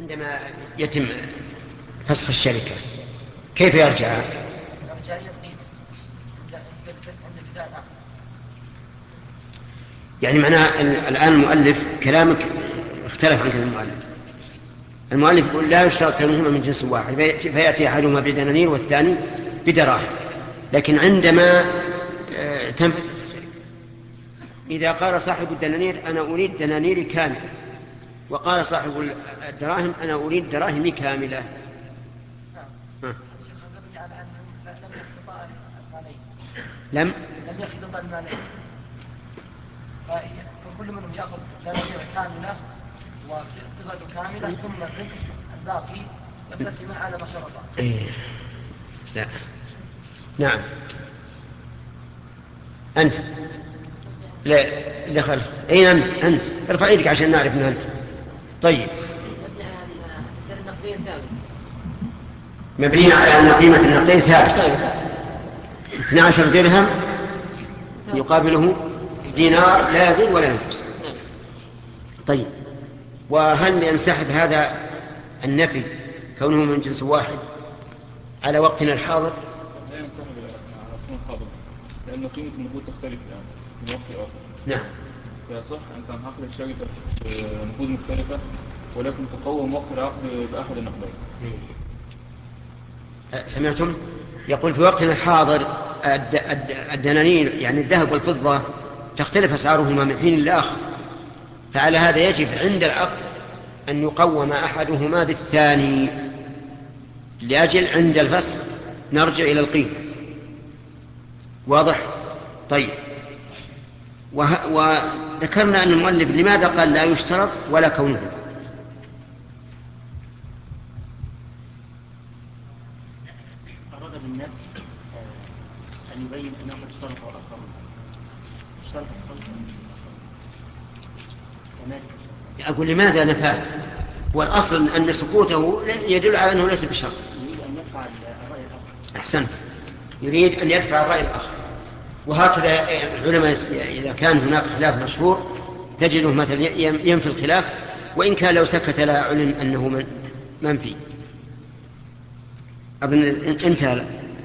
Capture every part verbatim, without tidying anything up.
عندما يتم فسخ الشركة كيف يرجع؟ يعني معناه الآن المؤلف كلامك اختلف عن كلام المؤلف. المؤلف يقول لا يشترط كونهما من جنس واحد فيأتي أحدهما بدنانير والثاني بدراهم، لكن عندما تنفسخ الشركة إذا قال صاحب الدنانير أنا أريد دنانيري كاملة، وقال صاحب الدراهم أنا أريد دراهمي كاملة، لم لم يخلط المالين، فكل منهم يأخذ دنانير كاملة وفضة كاملة ثم الباقي يقتسم على ما شرطه. إيه. لا نعم أنت لا لا خلف أين أنت أنت ارفع يدك عشان نعرف من أنت. طيب مبني على أن قيمة النقدين ثابت، اثني عشر درهم يقابله دينار لا يزيد ولا ينقص. طيب وهل ينسحب هذا النفي كونه من جنس واحد على وقتنا الحاضر؟ لا ينسحب على وقتنا الحاضر لأن قيمة النقود تختلف الآن من وقت لآخر. نعم فصح أن تنعقد الشركة نقود مختلفة ولكن تقوم وقت العقد بأحد النقدين. سمعتم؟ يقول في وقتنا الحاضر الدنانير يعني الذهب والفضة تختلف أسعارهما من حين لآخر، فعلى هذا يجب عند العقد أن يقوم أحدهما بالثاني لأجل عند الفسخ نرجع إلى القيمة. واضح؟ طيب وه... وذكرنا أن المؤلف لماذا قال لا يشترط ولا كونه؟ أراد بالنفس أن يبين أنه اشترط آخر اشترط أقول لماذا نفاه؟ والأصل أن سكوته يدل على أنه ليس بشرط. يريد أن يدفع الرأي الآخر. أحسنت، يريد أن يدفع الرأي الآخر. وهكذا العلماء إذا كان هناك خلاف مشهور تجده مثلا ينفي الخلاف وإن كان لو سكت لا علم أنه منفي. أظن انتهى.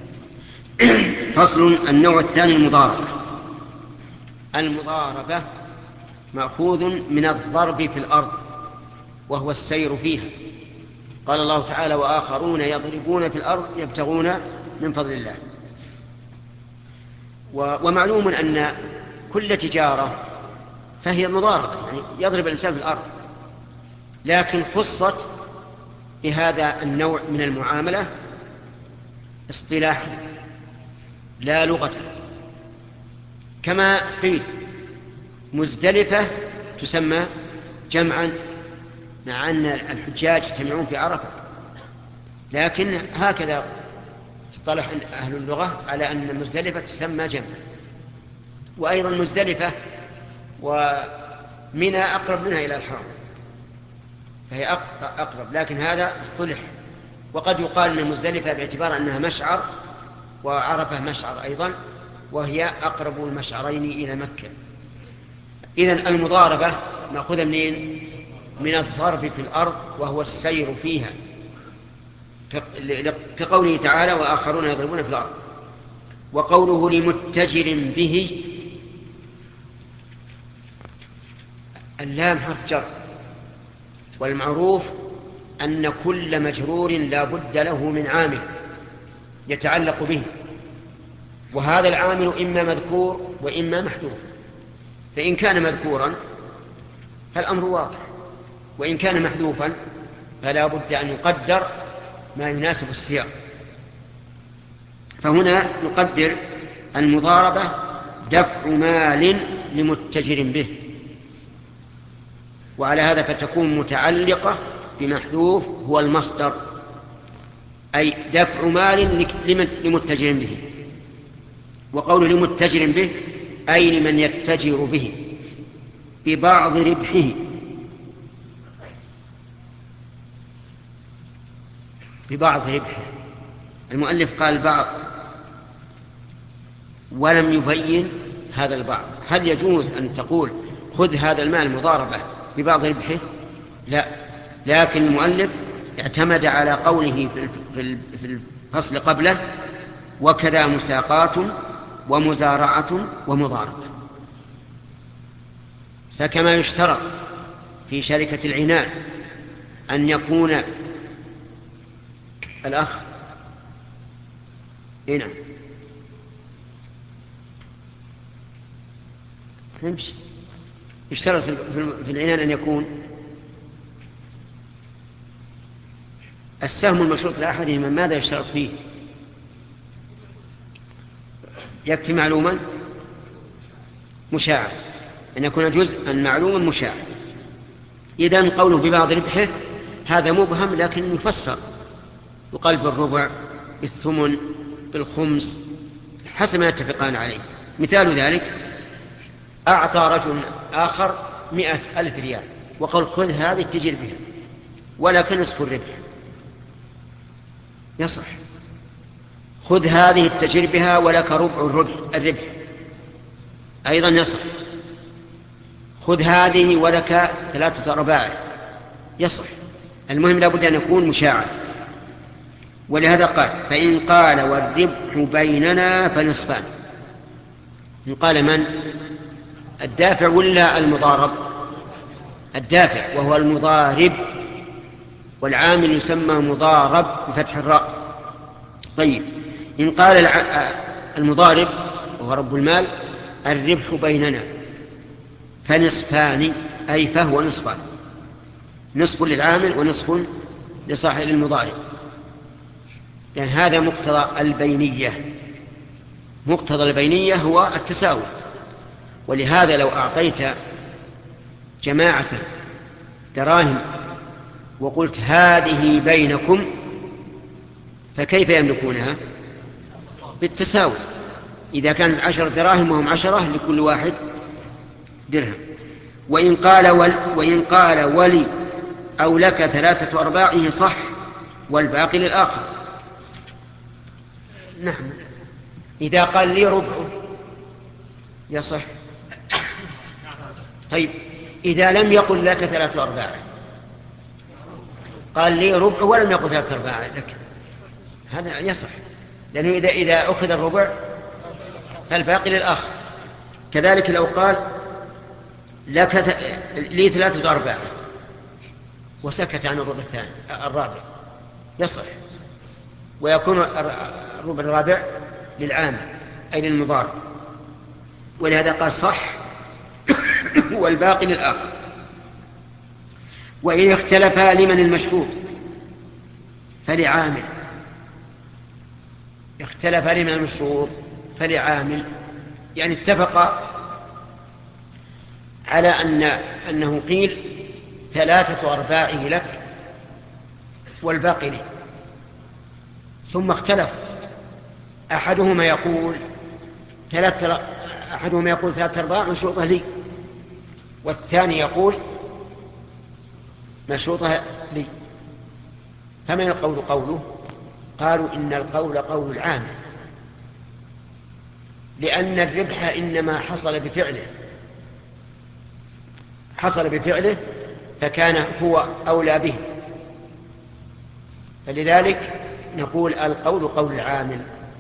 فصل. النوع الثاني المضاربة. المضاربة مأخوذ من الضرب في الأرض وهو السير فيها. قال الله تعالى وآخرون يضربون في الأرض يبتغون من فضل الله. ومعلوم أن كل تجارة فهي مضاربة، يعني يضرب الإنسان في الأرض، لكن خصت بهذا النوع من المعاملة اصطلاحا لا لغة، كما قيل مزدلفة تسمى جمعا مع أن الحجاج يجتمعون في عرفة، لكن هكذا اصطلح أهل اللغة على أن مزدلفة تسمى جمعا. وأيضا مزدلفة ومنى أقرب منها إلى الحرم فهي أقرب، لكن هذا اصطلح. وقد يقال من مزدلفة باعتبار أنها مشعر وعرفة مشعر أيضا، وهي أقرب المشعرين إلى مكة. إذن المضاربة نأخذ منين؟ من الضرب في الأرض وهو السير فيها، كقوله تعالى وآخرون يضربون في الأرض. وقوله لمتجر به، اللام حرف جر، والمعروف أن كل مجرور لا بد له من عامل يتعلق به، وهذا العامل إما مذكور وإما محذوف. فإن كان مذكورا فالأمر واضح، وإن كان محذوفا فلا بد أن يقدر ما يناسب السياق. فهنا نقدر المضاربة دفع مال لمتجر به، وعلى هذا فتكون متعلقة بمحذوف هو المصدر، أي دفع مال لمتجر به. وقول لمتجر به أي لمن يتجر به ببعض ربحه، ببعض ربحه. المؤلف قال بعض ولم يبين هذا البعض. هل يجوز أن تقول خذ هذا المال مضاربة ببعض ربحه؟ لا، لكن المؤلف اعتمد على قوله في الفصل قبله: وكذا مساقات ومزارعة ومضاربة. فكما يشترط في شركة العنان أن يكون الأخ هنا نمشي يشترط في العنان أن يكون السهم المشروط لأحدهما. ماذا يشترط فيه؟ يكفي معلوما مشاعر، أن يكون جزءا معلوما مشاعر. إذن قوله ببعض ربحه هذا مبهم لكن يفسر، يقال بالربع، بالثمن، بالخمس، حسب ما يتفقان عليه. مثال ذلك: أعطى رجل آخر مئة ألف ريال وقال: خذ هذه التجر بها ولكن نصف الربح. يصح. خذ هذه التجر بها ولك ربع الربح, الربح أيضا يصح. خذ هذه ولك ثلاثة أرباع، يصح. المهم لابد أن يكون مشاعر. ولهذا قال: فإن قال والربح بيننا فنصفان. إن قال من؟ الدافع ولا المضارب؟ الدافع، وهو المضارب، والعامل يسمى مضارب بفتح الراء. طيب، إن قال المضارب وهو رب المال: الربح بيننا فنصفان، أي فهو نصفان، نصف للعامل ونصف لصاحب المضارب، لأن هذا مقتضى البينية. مقتضى البينية هو التساوي. ولهذا لو أعطيت جماعة دراهم وقلت هذه بينكم فكيف يملكونها؟ بالتساوي. إذا كانت عشر دراهم وهم عشرة لكل واحد درهم. وإن قال ول وإن قال ولي أو لك ثلاثة أرباعه صح والباقي للآخر. نعم. إذا قال لي ربعه يصح. طيب، إذا لم يقل لك ثلاثة أرباعه، قال لي ربع ولم يقل ثلاثة أرباعه لك، هذا يصح، لأنه إذا إذا أخذ الربع فالباقي للآخر. كذلك لو قال لك ث... لي ثلاثة أرباعه وسكت عن الربع الثاني الرابع يصح، ويكون الربع الرابع للعامل أي للمضارب. ولهذا قال صح والباقي للآخر. وإن اختلفا لمن المشروط فلعامل. اختلفا لمن المشروط فلعامل، يعني اتفق على أن أنه قيل ثلاثة أرباعه لك والباقي لي، ثم اختلف. أحدهما يقول ثلاثة أحدهما يقول ثلاثة أرباع مشروطة لي، والثاني يقول مشروطة لي. فمن القول قوله؟ قالوا إن القول قول العامل، لأن الربح إنما حصل بفعله حصل بفعله فكان هو أولى به، فلذلك نقول القول قول العامل.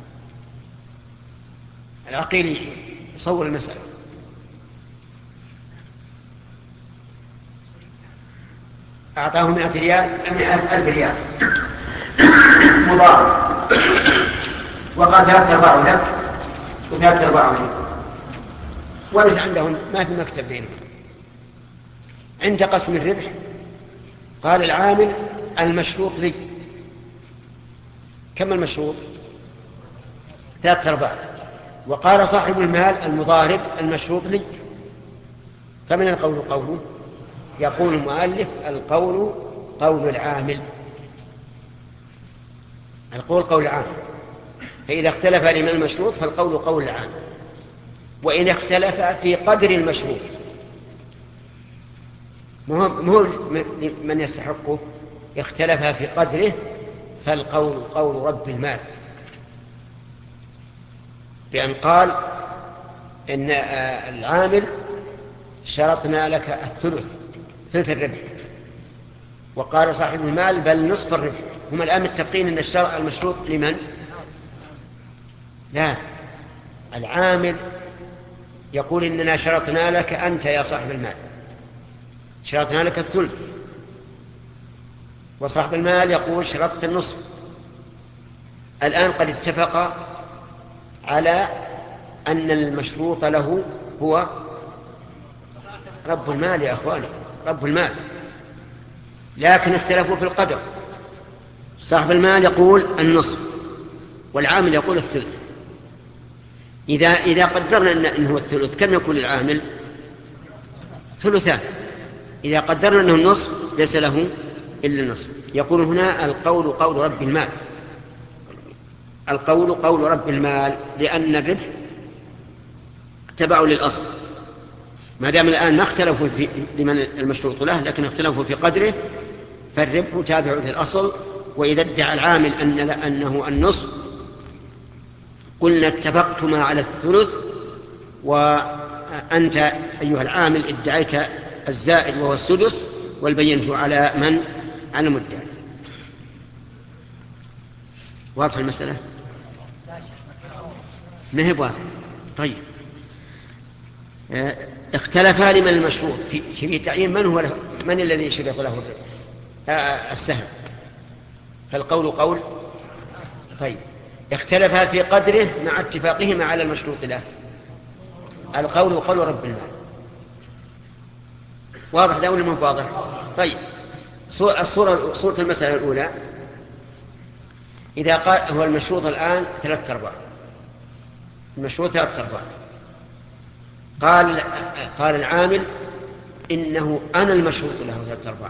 العقيل يصور المسألة. أعطاه مئة ريال مئة ألف ريال مضارب، وقال ثلاثة أرباع لك وثلاثة أرباع لي، وليس عندهم ما في مكتب بينهم. عند قسم الربح قال العامل المشروط لي. كم المشروط؟ ثلاثة أرباع. وقال صاحب المال المضارب المشروط لي. فمن القول قوله؟ يقول المؤلف القول قول العامل. القول قول العامل. فإذا اختلف لمن المشروط فالقول قول العامل. وإن اختلف في قدر المشروط، مو من يستحقه، اختلف في قدره، فالقول قول رب المال، بأن قال إن العامل شرطنا لك الثلث ثلث الربح، وقال صاحب المال بل نصف الربح. هم الآن متفقين أن الشرع المشروط لمن؟ لا، العامل يقول إننا شرطنا لك أنت يا صاحب المال، شرطنا لك الثلث، وصاحب المال يقول شرطت النصف. الآن قد اتفق على أن المشروط له هو رب المال يا أخواني، رب المال، لكن اختلفوا في القدر. صاحب المال يقول النصف والعامل يقول الثلث. إذا إذا قدرنا أنه الثلث كم يكون العامل؟ ثلثان. إذا قدرنا أنه النصف ليس له إلا النصف. يقول هنا القول قول رب المال، القول قول رب المال، لأن الربح تبع للأصل. ما دام الآن ما اختلفوا في لمن المشروط له، لكن اختلفوا في قدره، فالربح تابع للأصل. وإذا ادعى العامل أن أنه النصف قلنا اتفقتما على الثلث، وأنت أيها العامل ادعيت الزائد وهو السدس، والبينة على من؟ على المدعي. واضح المسألة؟ ما هي واضح. طيب، اختلفا لمن المشروط في, في تعيين من هو له، من الذي شرط له السهم، فالقول قول. طيب، اختلفا في قدره مع اتفاقهما على المشروط له، القول قول رب المال. واضح ده ولا مو واضح؟ طيب، الصورة صورة المسألة الأولى، إذا قال هو المشروط الآن ثلاثة أرباع، المشروط ثلاثة أرباع، قال قال العامل إنه أنا المشروط له ثلاثة أرباع،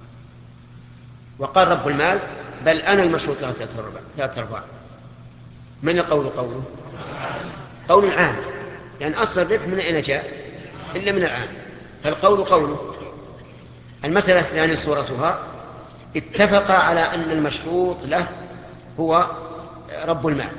وقال رب المال بل أنا المشروط له ثلاثة أرباع. من القول قوله؟ قول العامل، لأن يعني أصل الربح من أين جاء؟ إلا من العامل، فالقول قوله. المسألة الثانية صورتها، اتفق على أن المشروط له هو رب المال.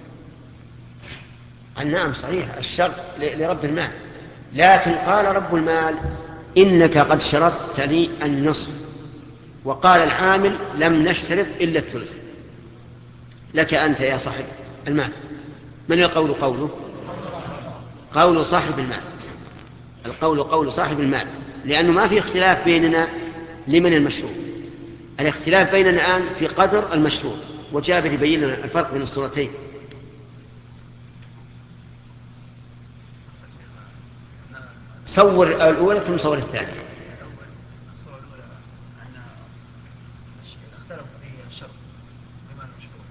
قال نعم صحيح الشرط لرب المال، لكن قال رب المال إنك قد شرطت لي النصف، وقال العامل لم نشترط إلا الثلث، لك أنت يا صاحب المال. من القول قوله؟ قول صاحب المال، القول قول صاحب المال، لأنه ما في اختلاف بيننا لمن المشروط. الاختلاف بيننا الآن في قدر المشروط، وجابر يبين لنا الفرق بين الصورتين. صور الأولى ثم صور الثانية. الصورة الأولى أن اختلفوا في الشرط بما المشروط،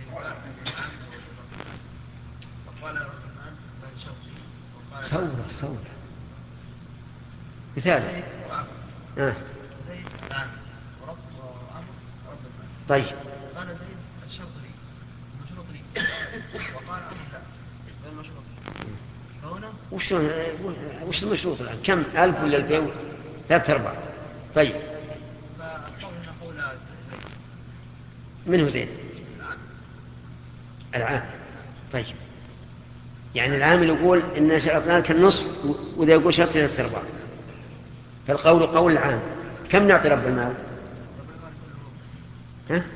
وقال الرحمن بل شرطي، صورة صورة مثال. آه. زيد العامل ورب وعمر ورب المال. طيب، قال زيد الشرط لي المشروط لي، وقال عمر لا غير المشروط. فهنا وش وش المشروط الآن؟ كم؟ ألف ولا ألفين؟ ثلاثة أرباع. طيب، فالقول هنا قول زيد. من هو زيد؟ العامل. طيب، يعني العامل يقول إن شرطنا لك النصف، وإذا يقول شرط ثلاثة أرباع، فالقول قول العام. كم نعطي رب المال؟ ها؟ رب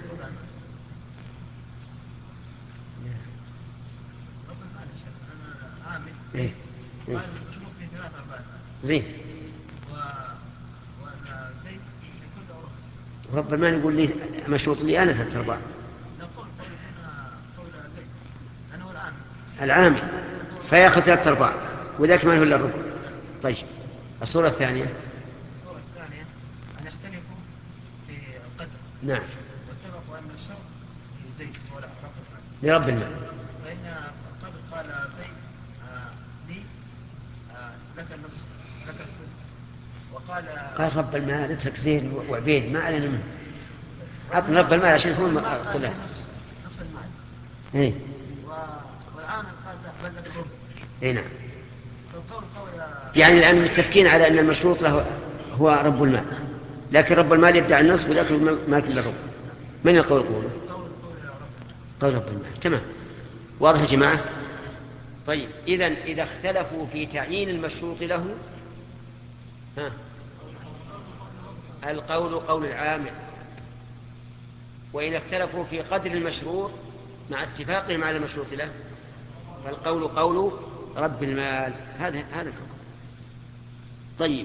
المال الشيخ أنا عامل. إيه؟ إيه؟ قال المشروط في ثلاثة أرباع. زين. و وأن زيد في كل أوراق. ورب المال يقول لي مشروط لي أنا ثلاثة أرباع. نقول قول هنا قول زيد أنا هو العامل. العامل فيأخذ ثلاثة أرباع، وذاك ما هو إلا الربع. طيب، الصورة الثانية. الصورة الثانية أن يختلفوا في القدر. نعم. واتفقوا أن الشرط في زيد ولا رب المال. لرب المال. فإن القدر قال زيد آه لي آه لك النصف لك الثلث، وقال قال رب المال اترك زين وعبيد ما علينا منه، عطنا رب المال عشان يكون طلع. نصف نصف المال. إيه؟ والعامل قال لا بل لك الربع. إيه نعم. فالقول قول يعني الآن متفقين على أن المشروط له هو رب المال، لكن رب المال يدعي النصف وذاك مالك إلا الربع. من القول قوله؟ قول قول يا رب. قول رب المال. تمام، واضح يا جماعة؟ طيب، إذن إذا اختلفوا في تعيين المشروط له، ها، القول قول العامل، وإن اختلفوا في قدر المشروط مع اتفاقهم على المشروط له فالقول قول رب المال. هذا هذا الحكم. طيب،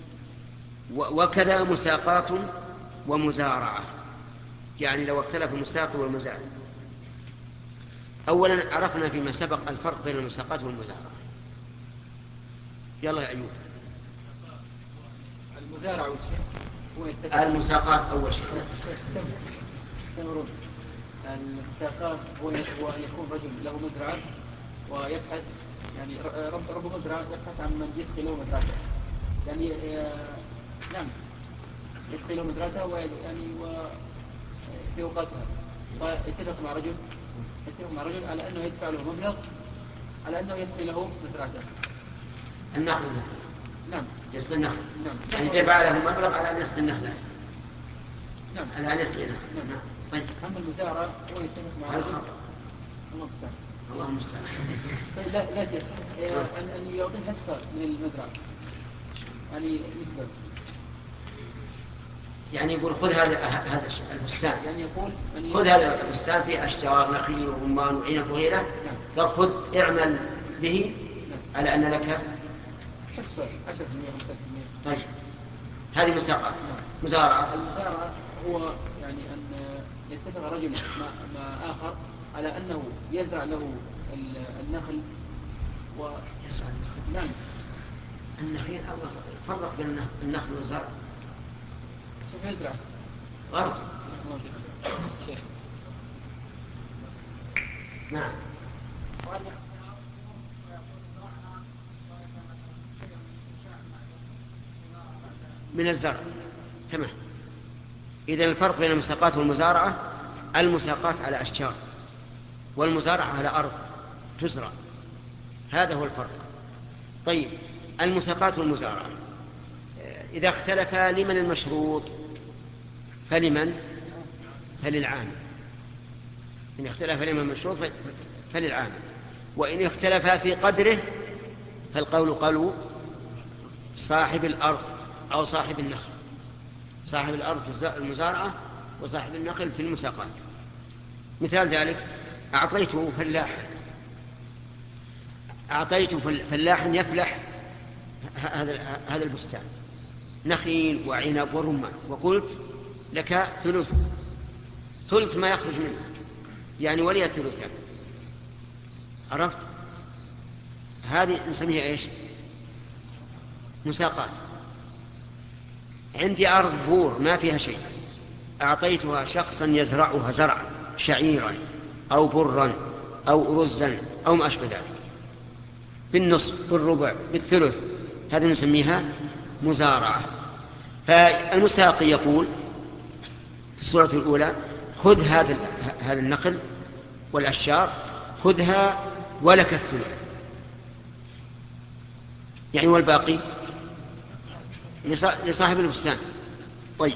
وكذا مساقات ومزارعة، يعني لو اختلف المساق والمزارع. أولا عرفنا فيما سبق الفرق بين المساقات والمزارعة. يلا يا أيوب. المزارع المساقات أول شيء. المساقات هو أن يكون رجل له مزرعة ويبحث، يعني رب رب مزرعة يبحث عن من يسقي له مزرعته، يعني نعم يسقي له مزرعته ويعني في أوقاتها، ويتفق مع رجل يتفق مع رجل على أنه يدفع له مبلغ على أنه يسقي له مزرعته. النخل. نعم. يسقي النخل. نعم. يعني دفع له مبلغ على أن يسقي النخل. نعم. على أن يسقي النخل. نعم. طيب. أما المزارع هو يتفق مع رجل. الله المستعان. الله المستعان. لا لا شيء أن أن يعطي حصة من المزرعة، يعني نسبة. يعني يقول خذ هذا هذا البستان، يعني يقول خذ هذا البستان فيه أشجار نخيل ورمان وعنب وغيره، قال خذ اعمل به على أن لك حصة عشرة بالمئة خمسة بالمئة. طيب، هذه مساقات. مزارعة. المزارعة هو يعني أن يتفق رجل مع آخر على أنه يزرع له النخل و يزرع النخل. نعم. النخيل أول فرق بين النخل والزرع. كيف يزرع؟ غلط. نعم. من الزرع. تمام. إذن الفرق بين المساقات والمزارعة، المساقات على أشجار والمزارعة على أرض تزرع، هذا هو الفرق. طيب، المساقات والمزارعة إذا اختلفا لمن المشروط؟ فلمن؟ فللعامل. إن اختلف لمن المشروط فللعامل، وإن اختلفا في قدره فالقول قول صاحب الأرض أو صاحب النخل. صاحب الأرض في المزارعة وصاحب النخل في المساقات. مثال ذلك: أعطيته فلاح أعطيته فلاح يفلح هذا هذا البستان نخيل وعنب ورمان، وقلت لك ثلث ثلث ما يخرج منه، يعني ولي ثلثان. عرفت؟ هذه نسميها ايش؟ مساقات. عندي أرض بور ما فيها شيء، أعطيتها شخصا يزرعها زرعا، شعيرا أو برا أو رزا أو ما أشبه ذلك، بالنصف بالربع بالثلث، هذه نسميها مزارعة. فالمساقي يقول في السورة الأولى: خذ هذا هذا النخل والأشجار، خذها ولك الثلث، يعني والباقي لصاحب البستان. طيب،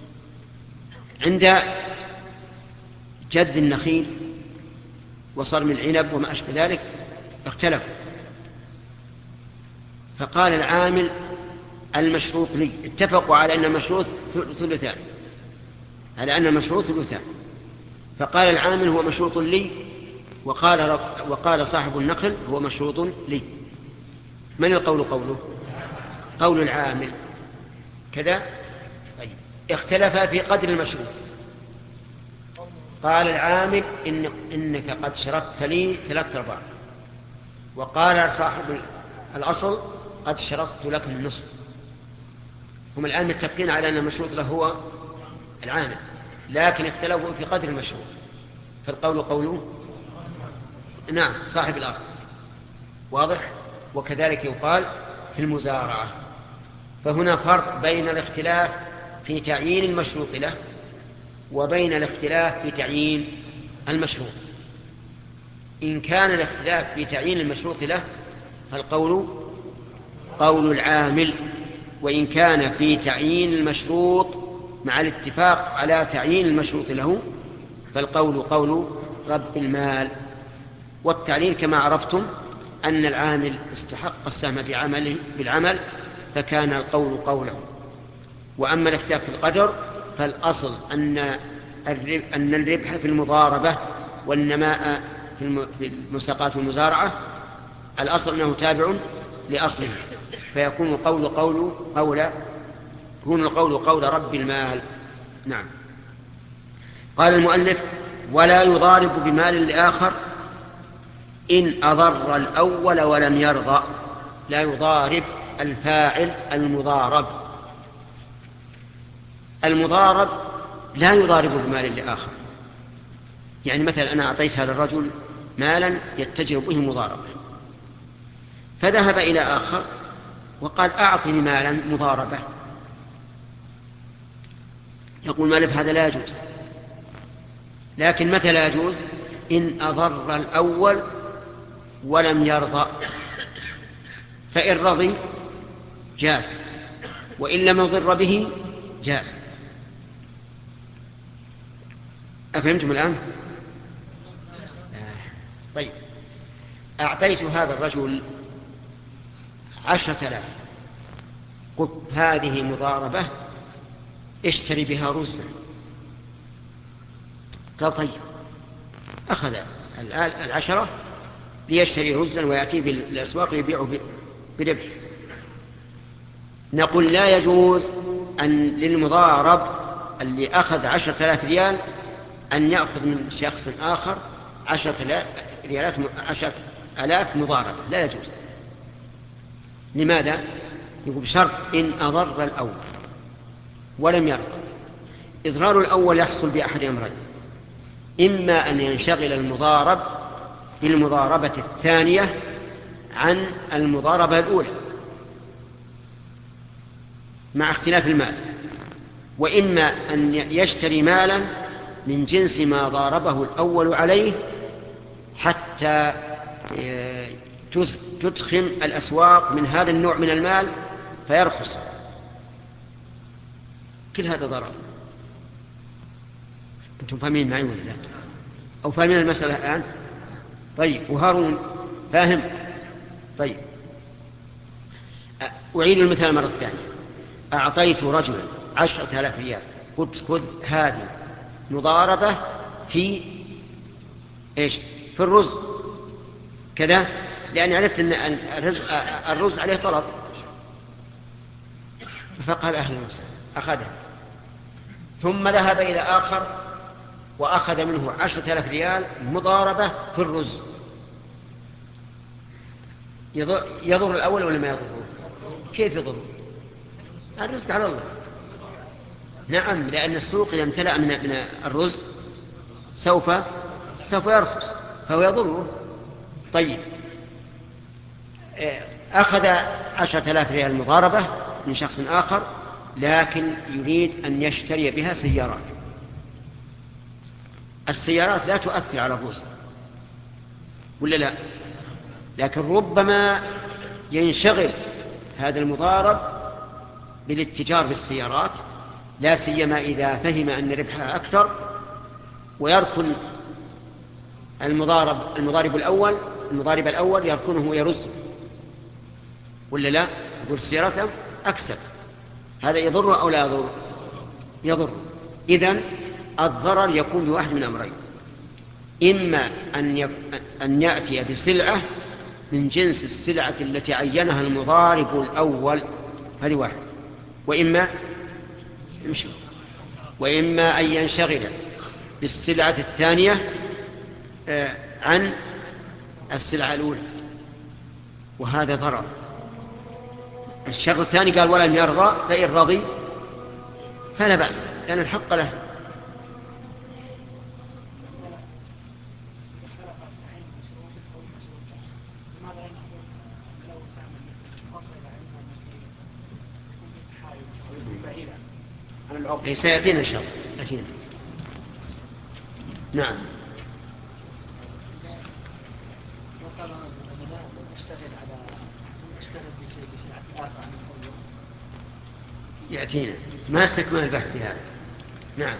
عند جذ النخيل وصرم العنب وما أشبه ذلك اختلفوا، فقال العامل: المشروط لي. اتفقوا على أن المشروط ثلثان، على أن المشروط ثلثان، فقال العامل: هو مشروط لي، وقال رب وقال صاحب النخل: هو مشروط لي. من القول قوله؟ قول العامل كذا. طيب، اختلفا في قدر المشروط. قال العامل: إن إنك قد شرطت لي ثلاثة أرباع، وقال صاحب الأصل: قد شرطت لك النصف. هم الآن متفقين على أن المشروط له هو العامل، لكن اختلفوا في قدر المشروط، فالقول قوله نعم صاحب الأرض. واضح؟ وكذلك يقال في المزارعة. فهنا فرق بين الاختلاف في تعيين المشروط له وبين الاختلاف في تعيين المشروط. إن كان الاختلاف في تعيين المشروط له فالقول قول العامل، وإن كان في تعيين المشروط مع الاتفاق على تعيين المشروط له فالقول قول رب المال. والتعليل كما عرفتم أن العامل استحق السهم بعمله بالعمل، فكان القول قوله. وأما الاختلاف في القدر فالأصل أن أن الربح في المضاربة والنماء في المساقات والمزارعة الأصل أنه تابع لأصله، فيكون القول قول قول يكون القول قول رب المال. نعم. قال المؤلف: ولا يضارب بمال لآخر إن أضر الأول ولم يرضى. لا يضارب الفاعل المضارب. المضارب لا يضارب بمال لآخر. يعني مثلا أنا أعطيت هذا الرجل مالا يتجر به مضاربة، فذهب إلى آخر وقال: أعطني مالا مضاربة. يقول مالك هذا لا يجوز. لكن متى لا يجوز؟ إن أضر الأول ولم يرضى. فإن رضي جاز، وإن لم يضر به جاز. أفهمتم الآن؟ طيب، أعطيت هذا الرجل عشرة آلاف، قلت: هذه مضاربة، اشتري بها رزا. قال: طيب. أخذ العشرة ليشتري رزا ويأتي بالأسواق يبيعه بربح. نقول لا يجوز أن للمضارب اللي أخذ عشرة آلاف ريال أن يأخذ من شخص آخر عشرة ريالات عشرة آلاف مضاربة، لا يجوز. لماذا؟ يقول بشرط إن أضر الأول ولم يرضى. إضرار الأول يحصل بأحد أمرين: إما أن ينشغل المضارب بالمضاربة الثانية عن المضاربة الأولى مع اختلاف المال، وإما أن يشتري مالا من جنس ما ضاربه الأول عليه حتى تدخل الأسواق من هذا النوع من المال فيرخص. كل هذا ضرر. أنتم فاهمين معي ولا لا؟ أو فاهمين المسألة الآن؟ طيب، وهارون فاهم؟ طيب، أعيد المثال مرة ثانية. أعطيت رجلا عشرة آلاف ريال، قلت: خذ هذه مضاربة في إيش؟ في الرز كذا، لأن عرفت أن الرز, الرز عليه طلب. فقال: أهلا وسهلا، أخذها. ثم ذهب إلى آخر وأخذ منه عشرة آلاف ريال مضاربة في الرز. يضر الأول ولا ما يضر؟ كيف يضر؟ الرزق على الله. نعم، لأن السوق إذا امتلأ من من الرز سوف سوف يرخص فهو يضره. طيب، أخذ عشرة آلاف ريال مضاربة من شخص آخر، لكن يريد أن يشتري بها سيارات. السيارات لا تؤثر على الرز ولا لا؟ لكن ربما ينشغل هذا المضارب بالاتجار بالسيارات، لا سيما إذا فهم أن ربحها أكثر، ويركن المضارب المضارب الأول المضارب الأول يركنه ويرز ولا لا؟ يقول السيارات أكسب. هذا يضر أو لا يضر؟ يضر. إذن الضرر يكون بواحد من أمرين: إما أن, يف... أن يأتي بسلعة من جنس السلعة التي عينها المضارب الأول، هذه واحد، وإما وإما أن ينشغل بالسلعة الثانية عن السلعة الأولى، وهذا ضرر. الشرط الثاني قال: ولم يرضى، فإن رضي فلا بأس، لأن الحق له. سيأتينا إن شاء الله. يأتينا. نعم. يأتينا، ما استكمل البحث في هذا. نعم.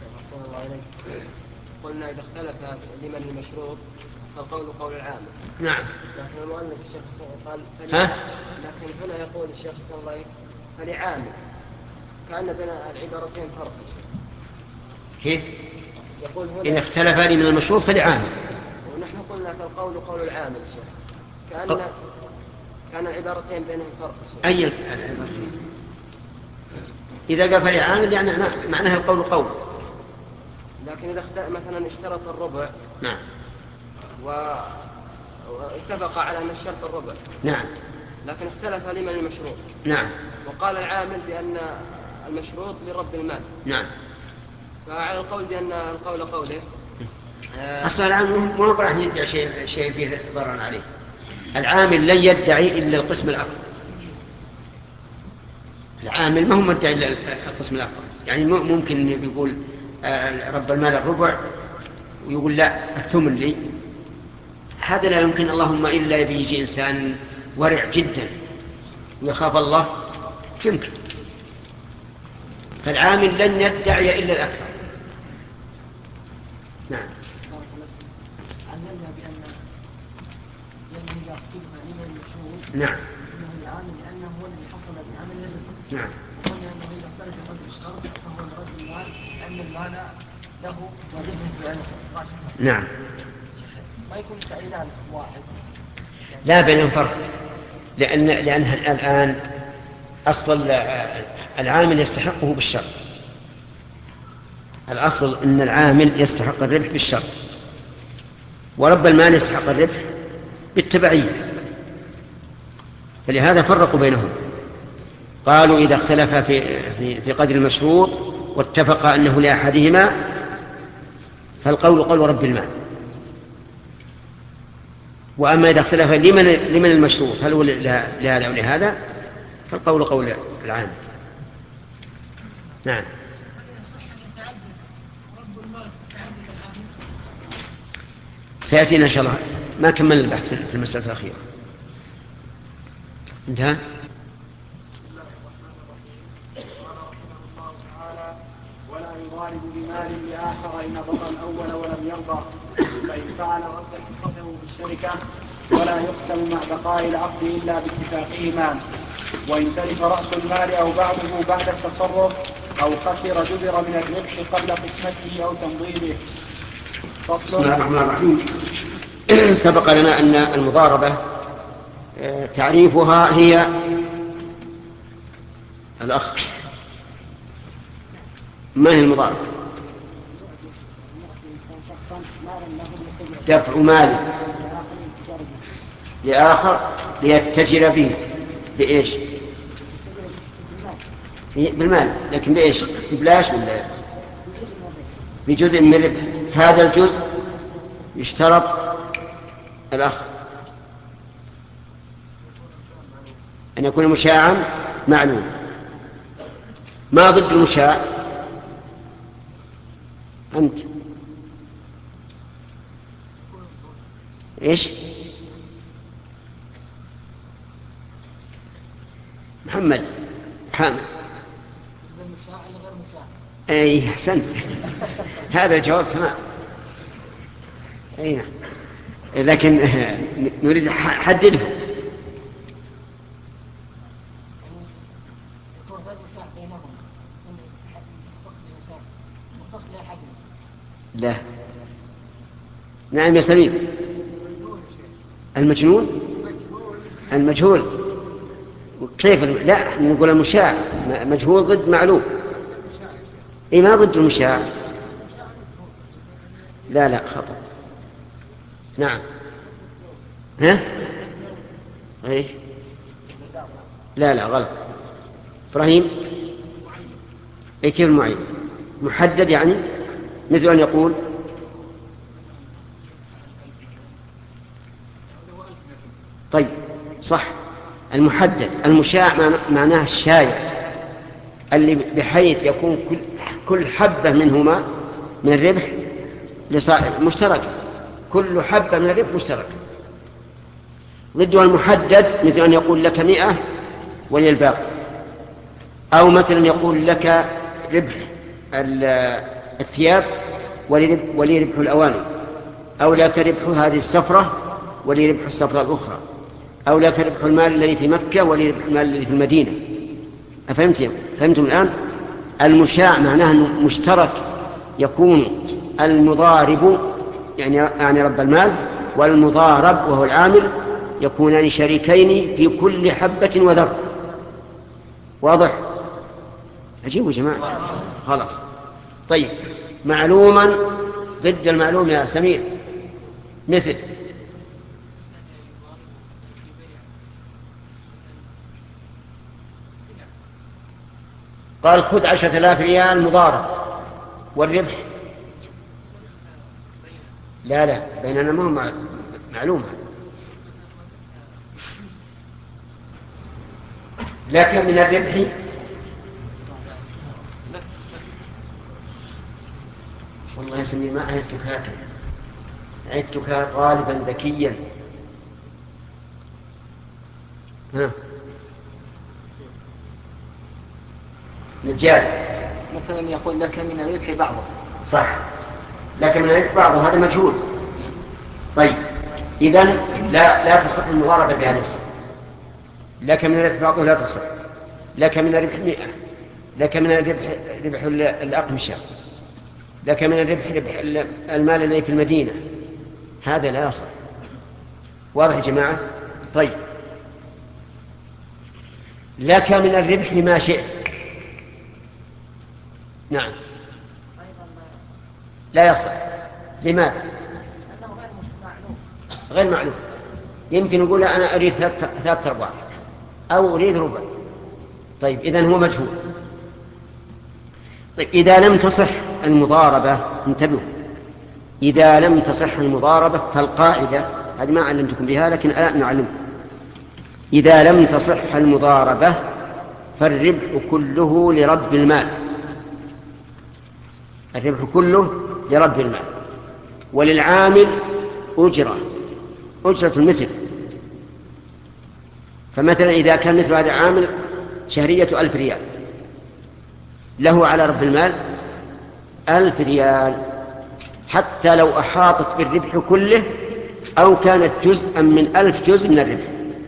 قلنا إذا اختلف لمن المشروط فالقول قول العام. نعم. لكن المؤلف الشيخ قال ها؟ لكن هنا يقول الشيخ صلى الله عليه فلعامل كأن بين العبارتين فرق. كيف؟ يقول إن هنا اختلفان من المشروط فلعامل. ونحن قلنا فالقول قول العامل شيخ. كأن طب. كان العبارتين بينهم فرق شيخ. أي العبارتين؟ إذا قال فلعامل يعني معناها القول قول. لكن إذا اخت- مثلا اشترط الربع نعم و... واتفق على أن الشرط الربع، نعم لكن اختلف لمن المشروط، نعم وقال العامل بأن المشروط لرب المال، نعم. فعلى القول بأن القول قوله آه، أصلا العامل مو هو راح يدعي شيء شيء فيه ضرر عليه. العامل لن يدعي إلا القسم الأكبر. العامل ما هو مدعي إلا القسم الأكبر. يعني ممكن يقول آه، رب المال الربع ويقول لا الثمن لي. هذا لا يمكن، اللهم إلا يجي إنسان ورع جدا ويخاف الله يمكن. فالعامل لن يدعي إلا الأكثر. نعم. علمنا بأن لأنه إذا اختلف لمن المشروط نعم أنه العامل لأنه هو الذي حصل بعمل الربا. نعم وقلنا أنه إذا اختلف قدر الشرط فهو لرد المال لأن المال له وجبه في القاسم. نعم. ما يكون التأويلان واحد. لا بينهم فرق، لأن لأنها الآن أصل العامل يستحقه بالشرط. الأصل أن العامل يستحق الربح بالشرط، ورب المال يستحق الربح بالتبعية. فلهذا فرقوا بينهم، قالوا إذا اختلف في, في, في قدر المشروط واتفق أنه لأحدهما فالقول قول رب المال. وأما إذا اختلف لمن, لمن المشروط، هل هو لهذا أو لهذا، فالقول قول العام. نعم. سيأتينا إن شاء الله، ما كمل البحث في المسألة الأخيرة. انتهى. ولا يضارب بمال لآخر إن ضر الأول ولم يرضى، فإن فعل رد حصته بالشركة ولا يقسم مع بقاء العقد إلا باتفاقهما. وإن تلف رأس المال أو بعضه بعد التصرف أو خسر جبر من الربح قبل قسمته أو تمضيده. بسم الله الرحمن الرحيم. سبق لنا أن المضاربة تعريفها هي الأخ. ما هي المضاربة؟ دفع مال لآخر ليتجر به. بإيش؟ بالمال، لكن بإيش؟ ببلاش ولا بجزء من الربح؟ هذا الجزء يشترط الأخ أن يكون مشاعا معلوم. ما ضد المشاع؟ أنت إيش؟ محمد حامد. أي أحسنت. هذا الجواب تمام. أي نعم، لكن نريد حدده. لا. نعم يا سليم. المجنون المجهول كيف؟ لا، نقول المشاع. مجهول ضد معلوم. اي ما ضد المشاع. لا لا خطأ. نعم. ها؟ ايش؟ لا لا غلط. إبراهيم. اي كيف المعين؟ محدد يعني مثل أن يقول طيب صح. المحدد المشاع معناه الشايع، اللي بحيث يكون كل, كل حبة منهما من الربح مشتركة. كل حبة من الربح مشتركة. ضده المحدد مثل أن يقول لك مئة ولي الباقي، أو مثلا يقول لك ربح الثياب ولي ربح الأواني، أو لك ربح هذه السفرة ولي ربح السفرة الأخرى، أو لك ربح المال الذي في مكة ولي ربح المال الذي في المدينة. أفهمتم؟ فهمتم الآن؟ المشاع معناه مشترك، يكون المضارب يعني يعني رب المال والمضارب وهو العامل يكونان شريكين في كل حبة وذر. واضح؟ أجيبوا يا جماعة خلاص. طيب معلوما ضد المعلوم يا سمير مثل قال خذ عشرة آلاف ريال مضارب والربح لا لا بيننا ما هو معلومة. لكن من الربح والله يا سمير ما أعدتك هكذا، أعدتك طالبا ذكيا. ها نجال مثلا يقول لك من الربح بعضه. صح، لكن من الربح بعضه هذا مجهول. طيب إذن لا لا تصح المضاربة بهذا الاسم. لك من الربح بعضه لا تصح. لك من الربح مئة، لك من الربح ربح الأقمشة، لك من الربح ربح المال الذي في المدينة، هذا لا يصح. واضح يا جماعة؟ طيب لك من الربح ما شئت. نعم لا يصح. لماذا؟ غير معلوم. يمكن يقول أنا أريد ثلاثة أرباع أو أريد ربع. طيب إذن هو مجهول. طيب إذا لم تصح المضاربة، انتبهوا، إذا لم تصح المضاربة فالقاعدة هذه ما علمتكم بها لكن الآن نعلمكم. إذا لم تصح المضاربة فالربح كله لرب المال، الربح كله لرب المال، وللعامل أجرة أجرة المثل. فمثلا إذا كان مثل هذا عامل شهرية ألف ريال، له على رب المال ألف ريال حتى لو أحاطت بالربح كله أو كانت جزءا من ألف جزء من الربح،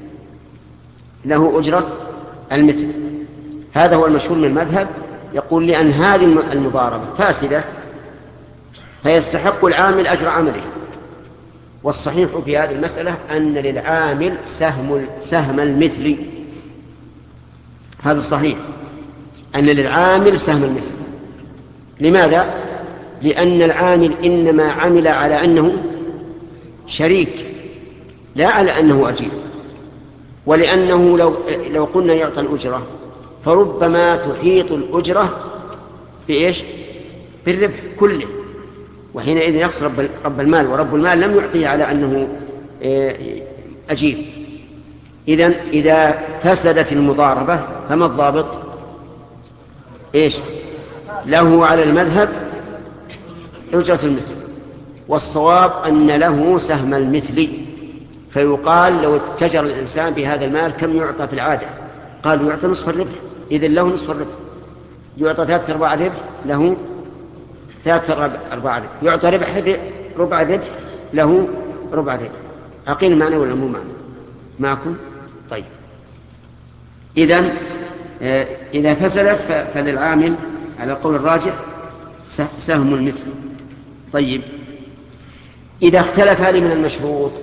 له أجرة المثل. هذا هو المشهور من المذهب، يقول لأن هذه المضاربة فاسدة فيستحق العامل أجر عمله. والصحيح في هذه المسألة أن للعامل سهم سهم المثل، هذا الصحيح أن للعامل سهم المثل. لماذا؟ لأن العامل إنما عمل على أنه شريك لا على أنه أجير، ولأنه لو, لو قلنا يعطى الأجرة فربما تحيط الأجرة بإيش؟ بالربح كله، وحينئذ يخسر رب, رب المال، ورب المال لم يعطيه على أنه أجير. إذن إذا فسدت المضاربة فما الضابط؟ إيش؟ له على المذهب أجرة المثل، والصواب أن له سهم المثل. فيقال لو اتجر الإنسان بهذا المال كم يعطى في العادة؟ قالوا يعطى نصف الربح، إذن له نصف الربح. يعطى ثلاثة أرباع الربح، له ثلاثة أرباع الربح. يعطى ربح ربع الربح، له ربع الربح. أقل معنى ولا مو معنى معكم؟ طيب إذن إذا فسدت فللعامل على القول الراجح سهم المثل. طيب إذا اختلف هذه من المشروط،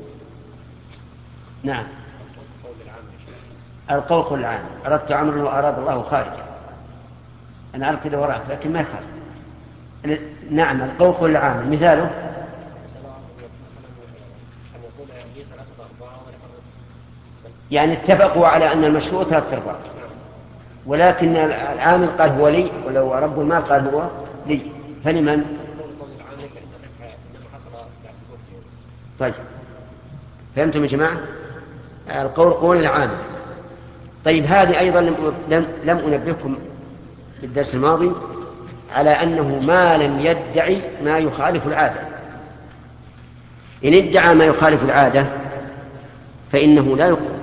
نعم القول قول العام، أردت عمرا وأراد الله خارجا، أنا أردت إلى وراءك لكن ما يخرج. نعم القول قول العام، مثاله يعني اتفقوا على أن المشروط ثلاثة أرباع، ولكن العامل قال هو لي ولو رب المال قال هو لي، فلمن؟ طيب فهمتم يا جماعة؟ القول قول العامل. طيب هذه أيضا لم, لم أنبهكم بالدرس الماضي على أنه ما لم يدعي ما يخالف العادة. إن ادعى ما يخالف العادة فإنه لا يقبل.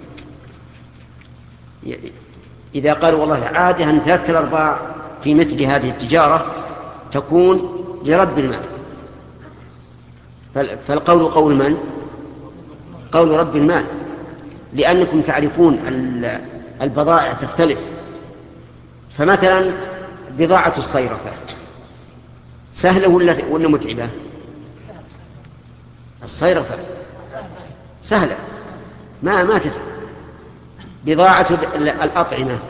إذا قالوا والله العادة أن ثلاثة الأرباع في مثل هذه التجارة تكون لرب المال، فالقول قول من؟ قول رب المال، لأنكم تعرفون البضائع تختلف. فمثلا بضاعة الصيرفة سهلة ولا ولا متعبة؟ الصيرفة سهلة ما ما تتعب. بضاعة الأطعمة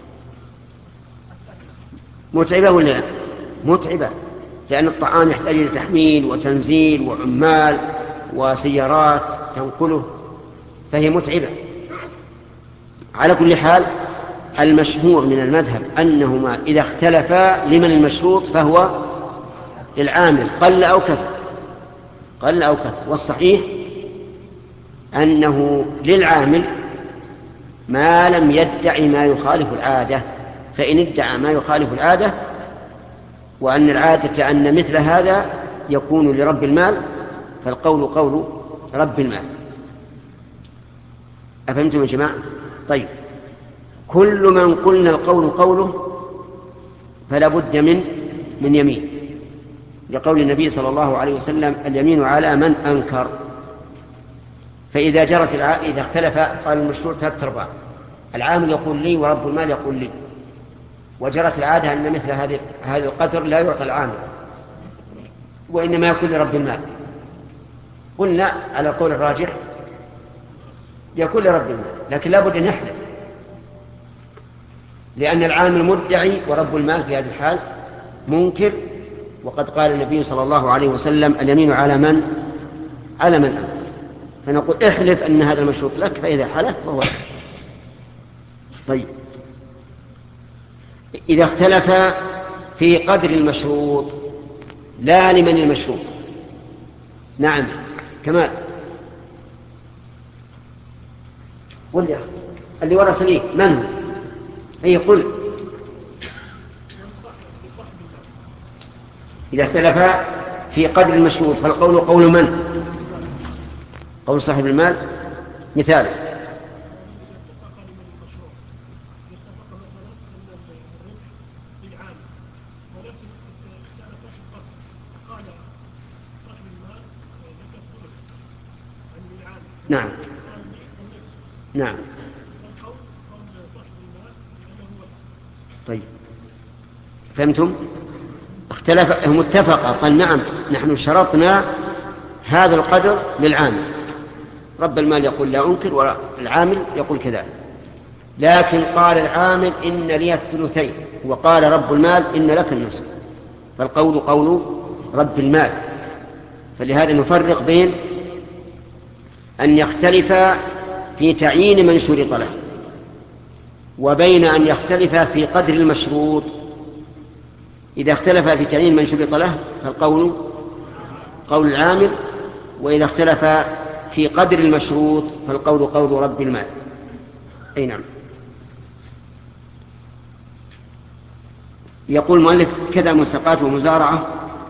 متعبة ولا لا؟ متعبة، لأن الطعام يحتاج إلى تحميل وتنزيل وعمال وسيارات تنقله، فهي متعبة. على كل حال المشهور من المذهب أنهما إذا اختلفا لمن المشروط فهو للعامل قل أو كثر، قل أو كثر. والصحيح أنه للعامل ما لم يدع ما يخالف العادة، فإن ادعى ما يخالف العادة وأن العادة أن مثل هذا يكون لرب المال فالقول قول رب المال. أفهمتم يا جماعة؟ طيب، كل من قلنا القول قوله فلا بد من من يمين، لقول النبي صلى الله عليه وسلم اليمين على من أنكر. فإذا جرت الع... إذا اختلف قال المشروط ثلاث أرباع، العامل يقول لي ورب المال يقول لي، وجرت العادة أن مثل هذه هذا القدر لا يعطى العامل وإنما يكون لرب المال، قلنا على القول الراجح يكون لرب المال، لكن لا بد أن يحلف، لأن العامل مدعي ورب المال في هذه الحال منكر، وقد قال النبي صلى الله عليه وسلم اليمين على من على من أنكر. فنقول احلف أن هذا المشروط لك، فإذا حلف فهو لك. طيب، إذا اختلف في قدر المشروط لا لمن المشروط. نعم كمال، قل يا أخي اللي ورا سليك من هو؟ أي قل. إذا اختلف في قدر المشروط فالقول قول من؟ قول صاحب المال. مثال نعم نعم. طيب فهمتم؟ اختلف هم اتفقا قال نعم نحن شرطنا هذا القدر للعامل، رب المال يقول لا أنكر والعامل يقول كذلك، لكن قال العامل إن لي الثلثين وقال رب المال إن لك النصف، فالقول قول رب المال. فلهذا نفرق بين أن يختلف في تعيين من شرط له وبين أن يختلف في قدر المشروط. إذا اختلف في تعيين من شرط له فالقول قول العامل، وإذا اختلف في قدر المشروط فالقول قول رب المال. أي نعم. يقول المؤلف كذا مساقات ومزارعة،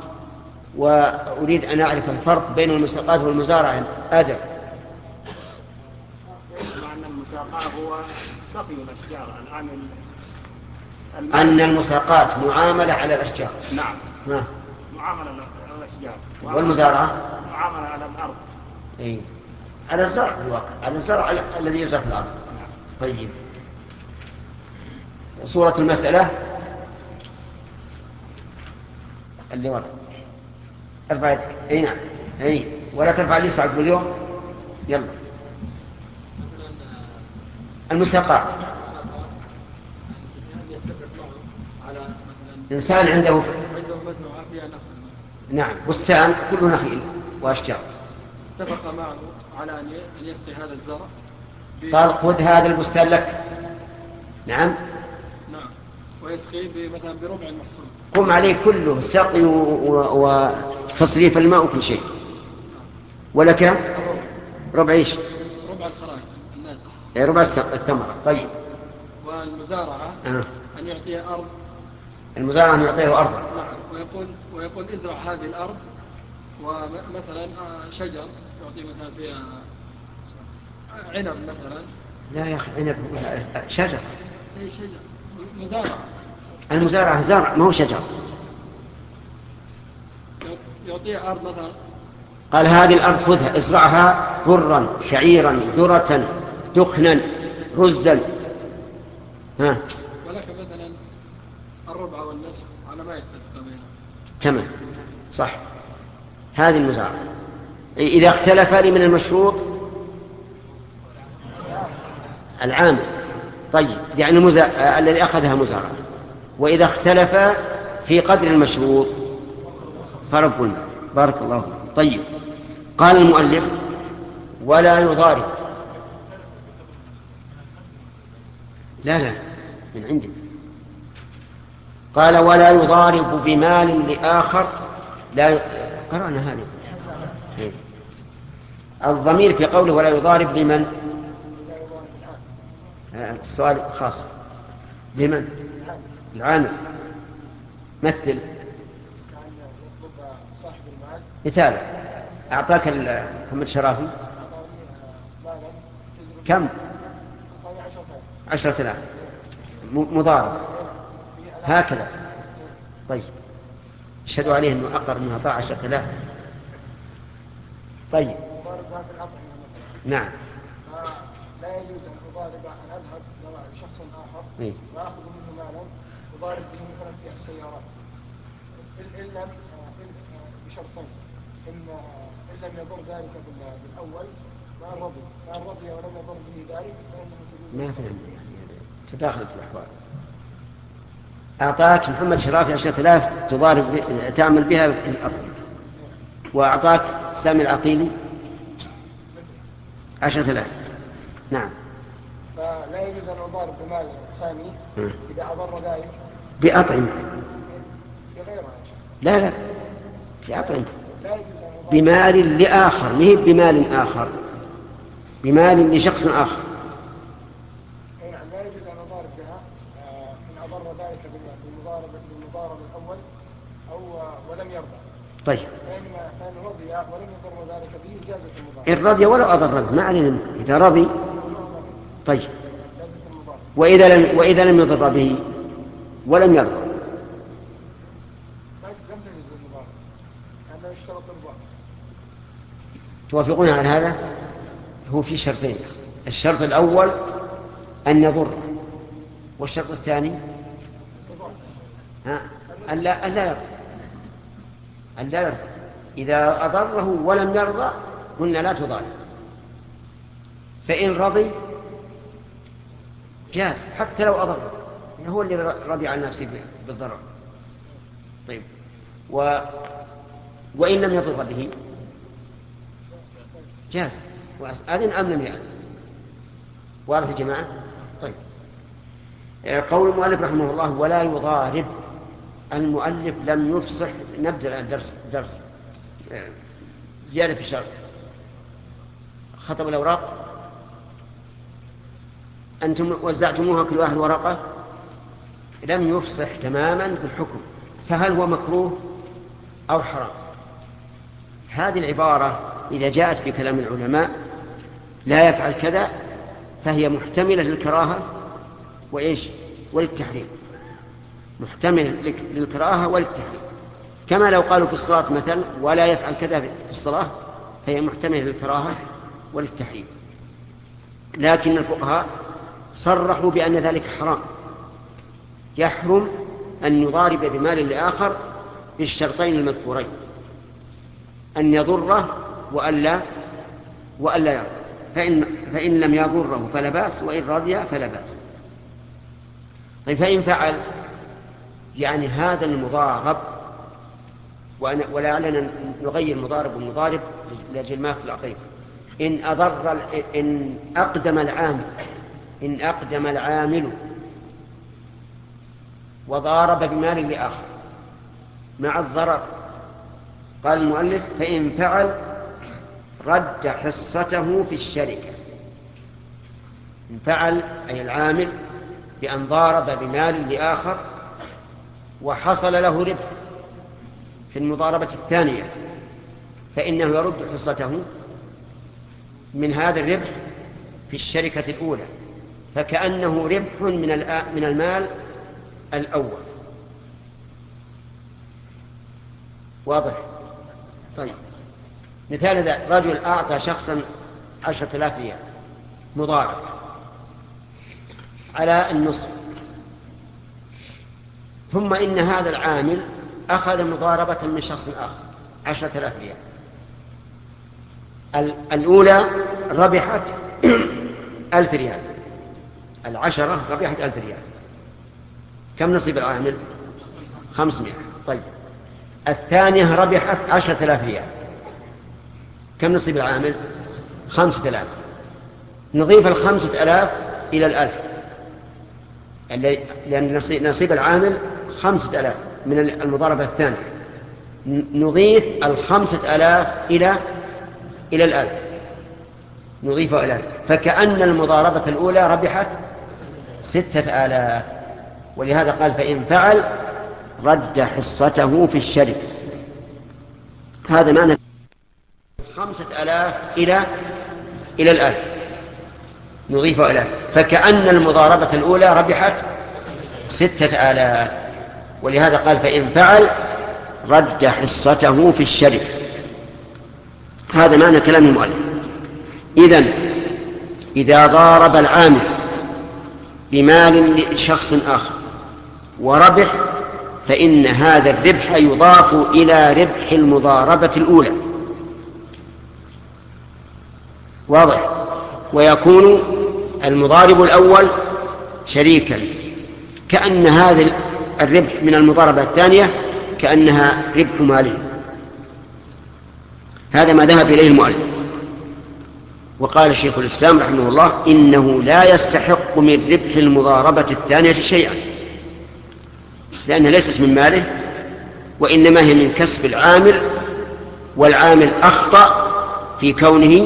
وأريد أن أعرف الفرق بين المساقات والمزارعة. آدم. معنى المساقات هو سقي الأشجار، العامل أن المساقات معاملة على الأشجار. نعم ما. معاملة على الأشجار. والمزارعة معاملة على الأرض. أي على الزرع الواقع، على الزرع الذي يزرع في الأرض. طيب، صورة المسألة اللي ورد ارفع يدك. اي نعم اي، ولا ترفع لي صعب اليوم. يلا المساقات. إنسان عنده نعم بستان كله نخيل وأشجار، اتفق معه على أن يسقي هذا الزرع، قال خذ هذا البستان لك. نعم نعم، ويسقي مثلا بربع المحصول، قم عليه كله السقي وتصريف الماء وكل شيء، ولك ربع ايش؟ ربع الخراج الناتج، يعني ربع الثمرة. طيب، والمزارعة أه. أن يعطيه أرض، المزارعة أن يعطيه أرضا. نعم، ويقول ويقول ازرع هذه الأرض، ومثلا شجر يعطي مثلا فيها عنب مثلا. لا يا أخي عنب شجر. أي شجر، مزارعة. المزارعة زرع ما هو شجر. يعطيه أرض مثلا، قال هذه الأرض خذها ازرعها برا شعيرا ذرة دخنا رزا. ها، ولك مثلا الربع والنصف على ما يتفق بينهم. تمام صح. هذه المزارعة. إذا اختلف لي من المشروط العامل. طيب يعني مزا... الذي أخذها مزارعة. وإذا اختلف في قدر المشروط فرب المال. بارك الله فيك. طيب قال المؤلف ولا يضارب. لا لا من عندك. قال ولا يضارب بمال لآخر. لا قرأنا هذه. الضمير في قوله ولا يضارب لمن؟ السؤال خاص لمن؟ العامل. مثل مثال أعطاك محمد شرافي كم؟ عشرة آلاف مضارب هكذا. طيب اشهدوا عليه أنه أقر أنه أعطاه عشرة آلاف. طيب نعم. لا يجوز أن أضارب أن أذهب لشخص آخر وأخذ منه مالا أضارب به مثلا في السيارات إن لم بشرطين إن إن لم يضر ذلك بالأول ما رضي ما رضي ولم يضر به ذلك ما فهم تداخلت الأحوال. أعطاك محمد شرافي عشرة آلاف تضارب تعمل بها الأطعمة وأعطاك سامي العقيلي عشرة آلاف. نعم. فلا يجوز أن أضارب بمال سامي إذا أضر ذلك بأطعمة. بغيرها. لا لا بأطعمة بمال لآخر مهي بمال آخر بمال لشخص آخر. نعم لا يجوز أن أضارب بها إن أضر ذلك بالمضارب بالمضارب الأول أو ولم يرضى. طيب فإن رضي ولم يضر ذلك به جازت المضاربة. إن رضي ولو أضر به ما علينا إذا رضي. طيب وإذا لم وإذا لم يضر به ولم يرضى توافقون على هذا؟ هو في شرطين. الشرط الأول أن يضر والشرط الثاني ها أن لا أن لا يرضى أن لا يرضى. إذا أضره ولم يرضى قلنا لا تضارب. فإن رضي جاز حتى لو أضر هو اللي رضي عن نفسه بالضرر. طيب و... وإن لم يضر به جاز وأذن أم لم يأذن. واضح يا جماعة؟ طيب قول المؤلف رحمه الله ولا يضارب. المؤلف لم يفصح. نبدأ الدرس درس زيادة في الشرط. خطب الأوراق أنتم وزعتموها كل واحد ورقة. لم يفصح تماما بالحكم فهل هو مكروه أو حرام. هذه العبارة إذا جاءت في كلام العلماء لا يفعل كذا فهي محتملة للكراهة وإيش وللتحريم. محتملة للكراهة وللتحريم. كما لو قالوا في الصلاة مثلا ولا يفعل كذا في الصلاة فهي محتملة للكراهة وللتحريم. لكن الفقهاء صرحوا بأن ذلك حرام. يحرم أن يضارب بمال لآخر بالشرطين المذكورين أن يضره وألا وألا يرضى. فإن, فإن لم يضره فلا بأس وإن رضي فلا بأس. طيب فإن فعل يعني هذا المضارب ولعلنا نغير مضارب ومضارب لأجل ما يختلط. إن أضر إن أقدم العامل إن أقدم العامل وضارب بمال لآخر مع الضرر قال المؤلف فإن فعل رد حصته في الشركة. إن فعل أي العامل بأن ضارب بمال لآخر وحصل له ربح في المضاربة الثانية فإنه يرد حصته من هذا الربح في الشركة الأولى فكأنه ربح من من المال الأول. واضح؟ طيب مثال ذا رجل أعطى شخصا عشرة آلاف ريال مضارب على النصف. ثم إن هذا العامل أخذ مضاربة من شخص آخر عشرة آلاف ريال. الأولى ربحت ألف ريال، العشرة ربحت ألف ريال. كم نصيب العامل؟ خمسمائة. طيب الثانية ربحت عشرة آلاف ريال، كم نصيب العامل؟ خمسة آلاف. نضيف الخمسة آلاف إلى الألف، لأن نصيب العامل خمسة آلاف من المضاربة الثانية، نضيف الخمسة آلاف إلى إلى الألف، نضيفها إلى الألف، فكأن المضاربة الأولى ربحت ستة آلاف. ولهذا قال فإن فعل رد حصته في الشركة. هذا معنى خمسة آلاف إلى إلى الألف، نضيفها إلى الألف، فكأن المضاربة الأولى ربحت ستة آلاف. ولهذا قال فإن فعل رد حصته في الشركة. هذا معنى كلام المؤلف. إذن إذا ضارب العامل بمال لشخص آخر وربح، فإن هذا الربح يضاف إلى ربح المضاربة الأولى، واضح؟ ويكون المضارب الأول شريكا، كأن هذا الربح من المضاربة الثانية كأنها ربح ماله. هذا ما ذهب إليه المؤلف. وقال شيخ الإسلام رحمه الله إنه لا يستحق من ربح المضاربة الثانية شيئا، لأنها ليست من ماله، وإنما هي من كسب العامل، والعامل أخطأ في كونه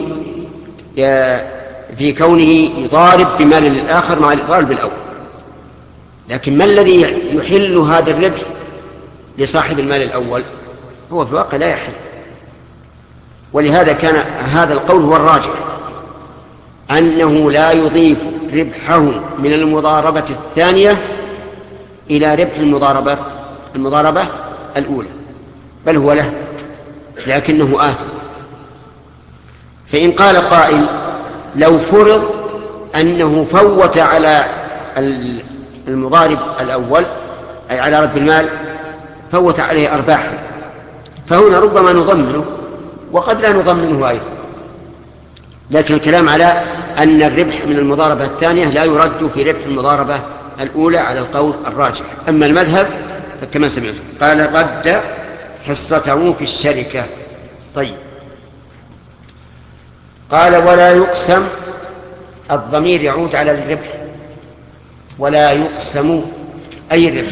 في كونه يضارب بمال للآخر مع الإضرار بالأول. لكن ما الذي يحل هذا الربح لصاحب المال الأول؟ هو في الواقع لا يحل. ولهذا كان هذا القول هو الراجح، أنه لا يضيف ربحه من المضاربة الثانية إلى ربح المضاربة المضاربة الأولى، بل هو له، لكنه آثم. فإن قال قائل لو فرض أنه فوت على المضارب الأول، أي على رب المال، فوت عليه أرباحا، فهنا ربما نضمنه وقد لا نضمنه أيضا. لكن الكلام على أن الربح من المضاربة الثانية لا يرد في ربح المضاربة الأولى على القول الراجح. أما المذهب فكما سمعتم قال رد حصته في الشركة. طيب قال ولا يقسم، الضمير يعود على الربح، ولا يقسم أي الربح.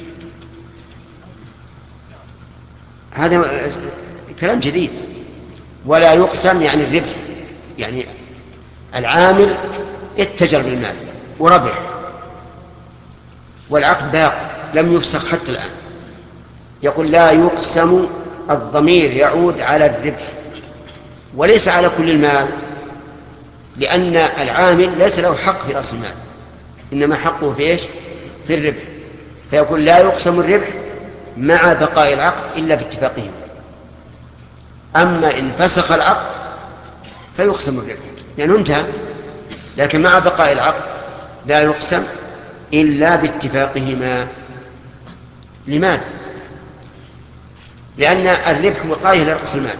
هذا كلام جديد. ولا يقسم يعني الربح، يعني العامل اتجر بالمال وربح والعقد باق لم يفسخ حتى الآن. يقول لا يقسم، الضمير يعود على الربح وليس على كل المال، لأن العامل ليس له حق في رأس المال، إنما حقه في إيش؟ في الربح. فيقول لا يقسم الربح مع بقاء العقد إلا باتفاقهم. أما إن فسخ العقد فيقسم الربح لأنه انتهى، لكن مع بقاء العقد لا يقسم إلا باتفاقهما. لماذا؟ لأن الربح وقاية لرأس المال،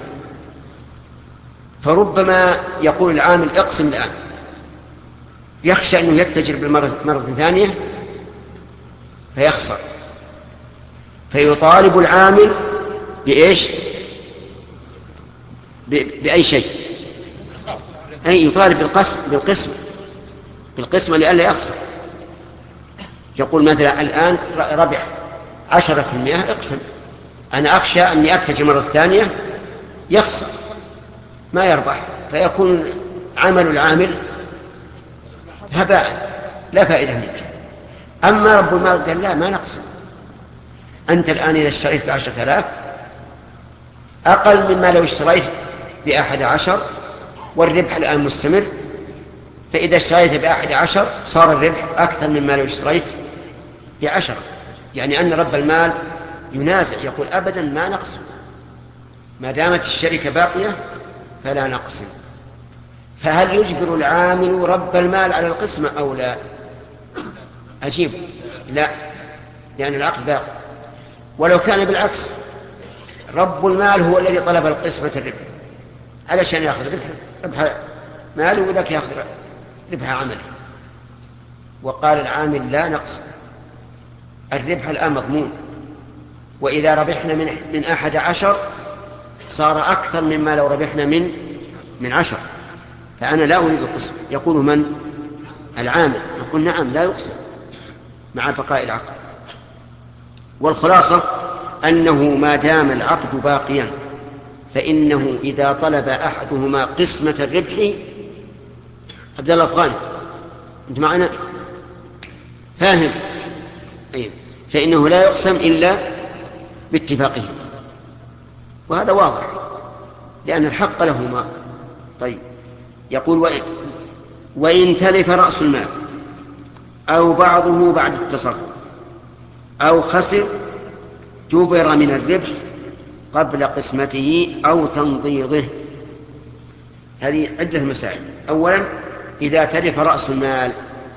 فربما يقول العامل اقسم الآن، يخشى أنه يتجر بالمرة مرة ثانية فيخسر، فيطالب العامل بإيش؟ بأي شيء، أي يطالب بالقسم بالقسم بالقسم لئلا يخسر. يقول مثلا الآن ربح عشرة في المئة، اقسم، أنا أخشى أني أتجر مرة ثانية يخسر ما يربح، فيكون عمل العامل هباء لا فائدة منه. أما رب المال قال لا، ما نقسم، أنت الآن إذا اشتريت بعشرة آلاف أقل مما لو اشتريت بأحد عشر، والربح الآن مستمر، فإذا اشتريت بأحد عشر صار الربح أكثر مما لو اشتريت بعشرة. يعني أن رب المال ينازع، يقول أبدا ما نقسم، ما دامت الشركة باقية فلا نقسم. فهل يجبر العامل رب المال على القسمة أو لا؟ أجيب لا، لأن العقد باقي. ولو كان بالعكس، رب المال هو الذي طلب القسمة الربح علشان يأخذ ربح ربح ماله وذاك يأخذ ربح عمله، وقال العامل لا نقسم، الربح الآن مضمون، وإذا ربحنا من من أحد عشر صار أكثر مما لو ربحنا من من عشر، فأنا لا أريد القسم. يقول من؟ العامل. يقول نعم لا يقسم مع بقاء العقد. والخلاصة أنه ما دام العقد باقيا فإنه إذا طلب أحدهما قسمة الربح، عبد الله أفغاني أنت معنا فاهم؟ أيه. فإنه لا يقسم إلا باتفاقه، وهذا واضح لأن الحق لهما. طيب يقول وإن, وإن تلف رأس المال أو بعضه بعد التصرف أو خسر جبر من الربح قبل قسمته أو تنضيضه. هذه عدة مسائل. أولا إذا تلف رأس المال،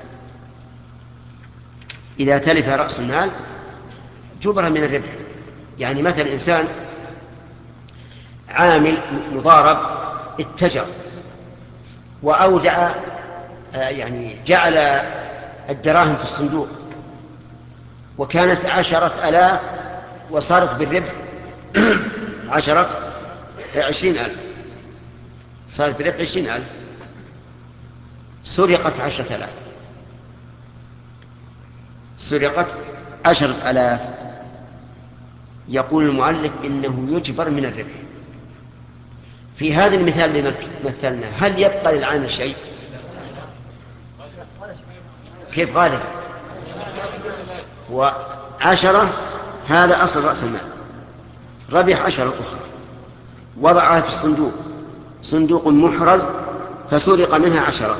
إذا تلف رأس المال جبر من الربح. يعني مثلا إنسان عامل مضارب اتجر وأودع يعني جعل الدراهم في الصندوق وكانت عشرة آلاف وصارت بالربح عشرة عشرين ألف، صارت بالربح عشرين ألف، سرقت عشرة آلاف، سرقت عشرة آلاف. يقول المؤلف إنه يجبر من الربح. في هذا المثال اللي مثلنا هل يبقى للعامل شيء؟ كيف غالبا؟ وعشرة هذا أصل رأس المال، ربح عشرة أخرى وضعها في الصندوق، صندوق محرز فسرق منها عشرة.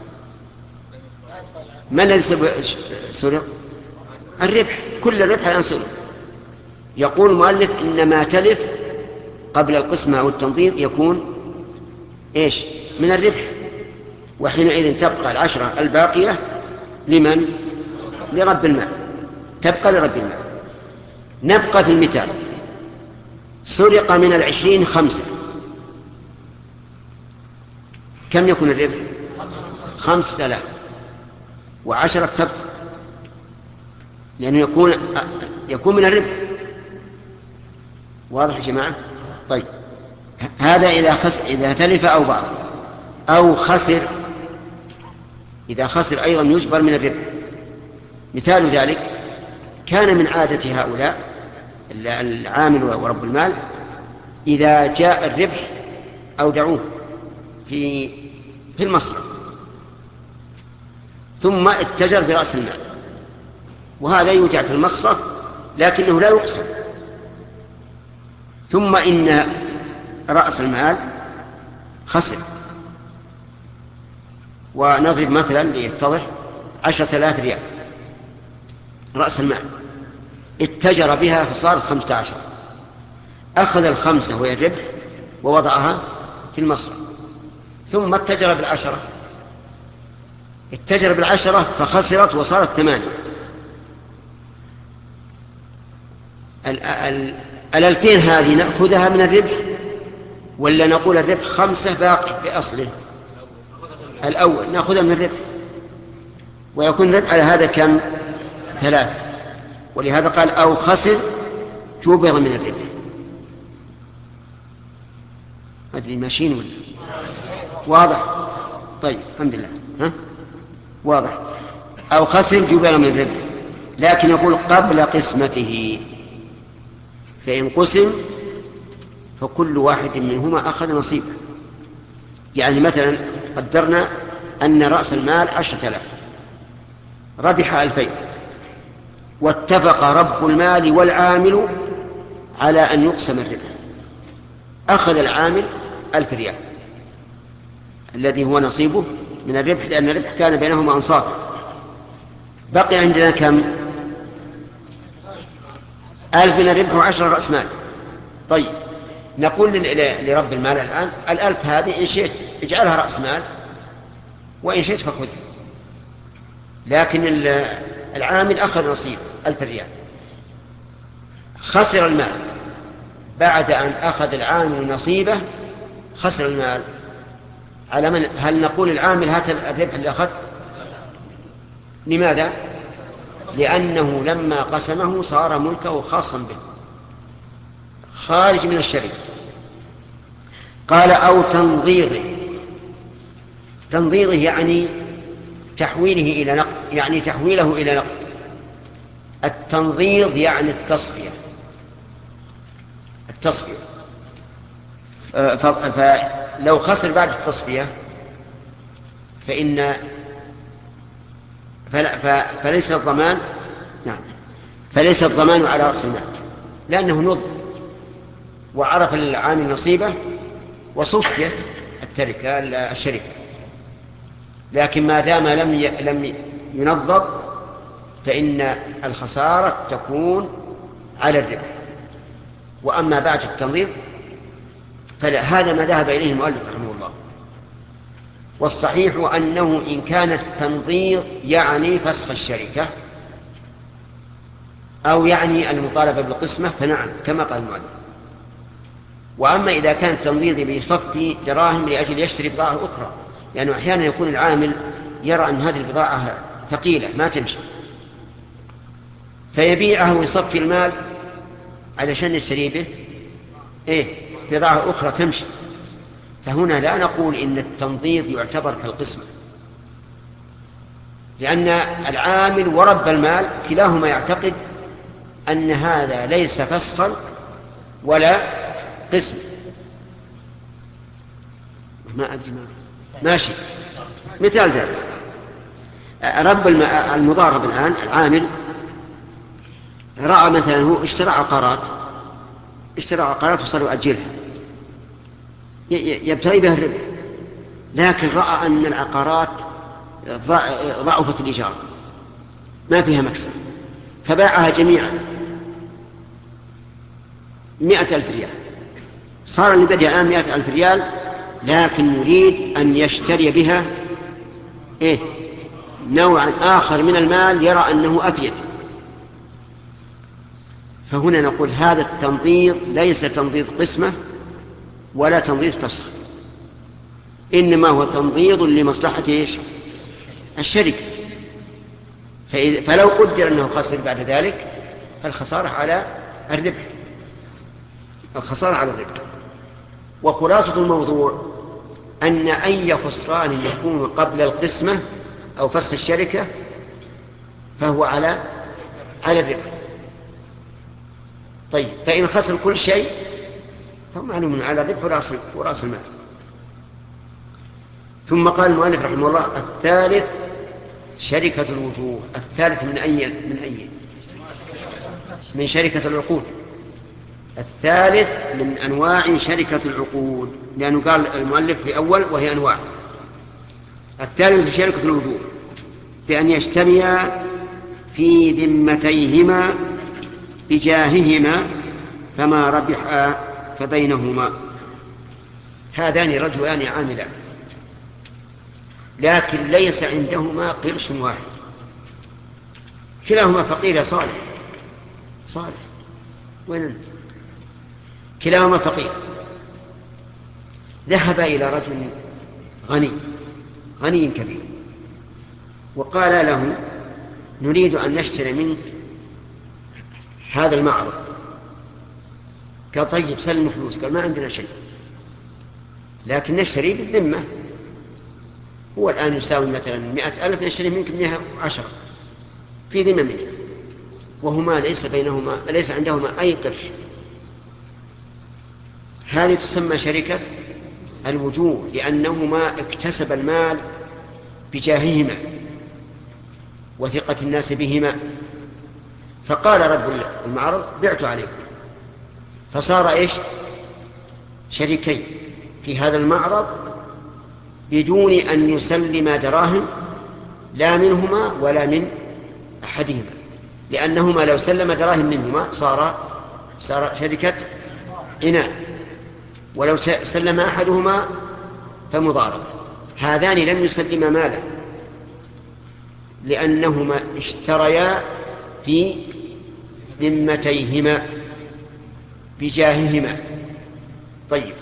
ما الذي سرق؟ الربح، كل الربح الآن سرق. يقول المؤلف إن ما تلف قبل القسمة أو التنضيض يكون إيش؟ من الربح، وحينئذ تبقى العشرة الباقية لمن؟ لرب المال، تبقى لرب المال. نبقى في المثال، سرق من العشرين خمسة، كم يكون الربح؟ خمسة آلاف، وعشرة تبقى، لأنه يكون يكون من الربح. واضح يا جماعة؟ طيب هذا إذا خس إذا تلف أو بعض أو خسر. إذا خسر أيضا يجبر من الربح. مثال ذلك كان من عادة هؤلاء العامل ورب المال إذا جاء الربح أودعوه في في المصرف ثم اتجر برأس المال، وهذا يودع في المصرف لكنه لا يقسم. ثم إن رأس المال خسر، ونضرب مثلا ليتضح عشرة آلاف ريال رأس المال، اتجر بها فصارت خمسة عشر، أخذ الخمسة وهي الربح ووضعها في المصرف، ثم اتجر بالعشرة، اتجر بالعشرة فخسرت وصارت ثمانية. الألفين هذه نأخذها من الربح ولا نقول الربح خمسة باقي بأصله؟ الأول نأخذها من الربح، ويكون الربح على هذا كم؟ ثلاثة. ولهذا قال أو خسر جبر من الربح. ما أدري ماشيين ولا واضح؟ طيب الحمد لله. ها؟ واضح. أو خسر جبر من الربح، لكن يقول قبل قسمته، فإن قسم فكل واحد منهما أخذ نصيبه. يعني مثلا قدرنا أن رأس المال عشرة آلاف، ربح ألفين، واتفق رب المال والعامل على أن يقسم الربح. أخذ العامل ألف ريال الذي هو نصيبه من الربح، لأن الربح كان بينهما أنصاف. بقي عندنا كم؟ ألف من الربح وعشرة رأس مال. طيب نقول لرب المال الآن الألف هذه إن شئت اجعلها رأس مال وإن شئت فخذ، لكن العامل أخذ نصيب ألف ريال، خسر المال بعد أن أخذ العامل نصيبه، خسر المال على من؟ هل نقول العامل هات الربح اللي أخذت؟ لماذا؟ لأنه لما قسمه صار ملكه خاصا به خارج من الشركة. قال أو تنضيضه. تنضيضه يعني تحويله إلى نقد، يعني تحويله إلى نقد. التنضيض يعني التصفية. التصفية فلو خسر بعد التصفية فإن فليس الضمان نعم فليس الضمان على رأس المال، لأنه نض وعرف العامل نصيبه وصفيت التركة الشركة. لكن ما دام لم لم ينضب فإن الخسارة تكون على الربح. وأما بعد التنظير فهذا ما ذهب إليه المؤلف رحمه الله. والصحيح أنه إن كان التنظير يعني فسخ الشركة أو يعني المطالبة بالقسمة فنعم كما قال المؤلف. وأما إذا كان التنظير بيصفي دراهم لأجل يشتري بضاعة أخرى، لأنه يعني أحيانا يكون العامل يرى أن هذه البضاعة ثقيلة ما تمشي فيبيعه ويصفي المال علشان يشتري به إيه بضاعة أخرى تمشي. فهنا لا نقول إن التنضيض يعتبر كالقسمة، لأن العامل ورب المال كلاهما يعتقد أن هذا ليس فسخا ولا قسم. ما أدري ما ماشي. مثال ذلك رب المضارب الآن العامل رأى مثلا هو اشترى عقارات اشترى عقارات وصار يؤجلها يبتغي بها الربح، لكن رأى أن العقارات ضعفت الإيجار ما فيها مكسب فباعها جميعا مئة ألف ريال. صار لبدأ الآن مئة ألف ريال، لكن يريد أن يشتري بها إيه؟ نوعا آخر من المال يرى أنه أفيد. فهنا نقول هذا التنضيض ليس تنضيض قسمة ولا تنضيض فسخ، إنما هو تنضيض لمصلحة إيش؟ الشركة. فلو قدر أنه خسر بعد ذلك فالخسارة على الربح، الخسارة على الربح. وخلاصة الموضوع أن أي خسران يكون قبل القسمة أو فسخ الشركة فهو على على الربح. طيب فإن خسر كل شيء فهو معلوم على الربح ورأس ورأس المال. ثم قال المؤلف رحمه الله الثالث شركة الوجوه. الثالث من أي من أي من شركة العقود. الثالث من أنواع شركة العقود، لأنه قال المؤلف في أول وهي أنواع. الثالث شركة الوجوه بأن يجتمعا في ذمتيهما بجاههما فما ربحا فبينهما. هذان رجلان عاملان لكن ليس عندهما قرش واحد، كلاهما فقير يا صالح صالح وين أنت؟ كلاهما فقير. ذهب إلى رجل غني غني كبير وقال له نريد أن نشتري منك هذا المعرض. قال طيب سلم فلوس. قال ما عندنا شيء لكن نشتري بالذمة، هو الآن يساوي مثلا مئة ألف نشتري منك مئة وعشرة في ذمة منه، وهما ليس بينهما ليس عندهما أي قرش. هذه تسمى شركة الوجوه لأنهما اكتسب المال بجاههما وثقة الناس بهما. فقال رب المعرض بعت عليكم، فصار إيش؟ شريكين في هذا المعرض بدون أن يسلم دراهم لا منهما ولا من أحدهما، لأنهما لو سلم دراهم منهما صار صار شركة إناء، ولو سلم أحدهما فمضاربة. هذان لم يسلما مالا لأنهما اشتريا في ذمتيهما بجاههما. طيب،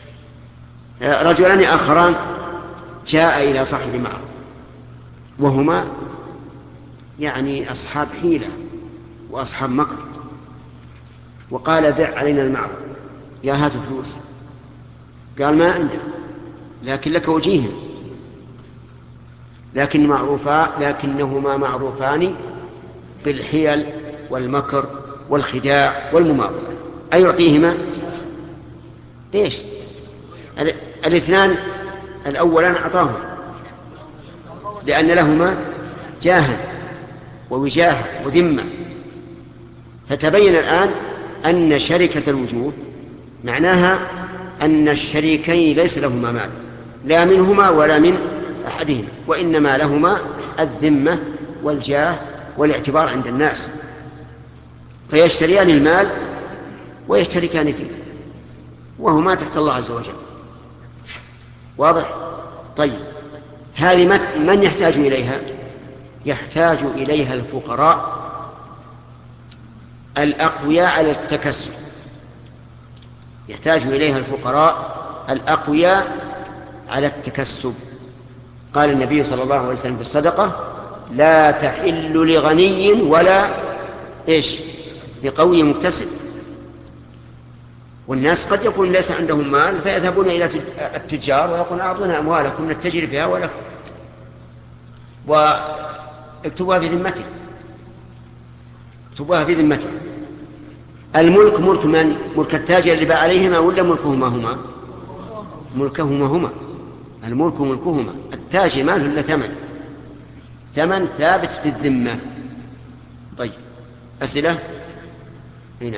رجلان آخران جاء إلى صاحب معه وهما يعني أصحاب حيلة وأصحاب مكر، وقال بع علينا المعروف، يا هات فلوس. قال ما عندنا، لكن لك وجيه، لكن معروفا لكنهما معروفان بالحيل والمكر والخداع والمماطلة. أيعطيهما؟ ليش؟ الاثنان الأولان أعطاهما لأن لهما جاها ووجاهة وذمة. فتبين الآن أن شركة الوجوه معناها أن الشريكين ليس لهما مال، لا منهما ولا من أحدهما، وإنما لهما الذمة والجاه والاعتبار عند الناس، فيشتريان المال ويشتركان فيه وهما تحت الله عز وجل. واضح؟ طيب، هذه من يحتاج إليها؟ يحتاج إليها الفقراء الأقوياء على التكسب، يحتاج إليها الفقراء الأقوياء على التكسب. قال النبي صلى الله عليه وسلم في الصدقة: لا تحل لغني ولا إيش لقوي مكتسب. والناس قد يكون ليس عندهم مال فيذهبون إلى التجار ويقولون أعطونا أموالكم نتجر بها ولكم، واكتبوها في ذمته، اكتبوها في ذمته. الملك ملك من؟ ملك التاجر اللي باع عليهما ولا ملكهما هما؟ ملكهما هما، الملك ملكهما. التاجر ما له إلا ثمن، ثمن ثابت في الذمة. طيب، أسئلة؟ هنا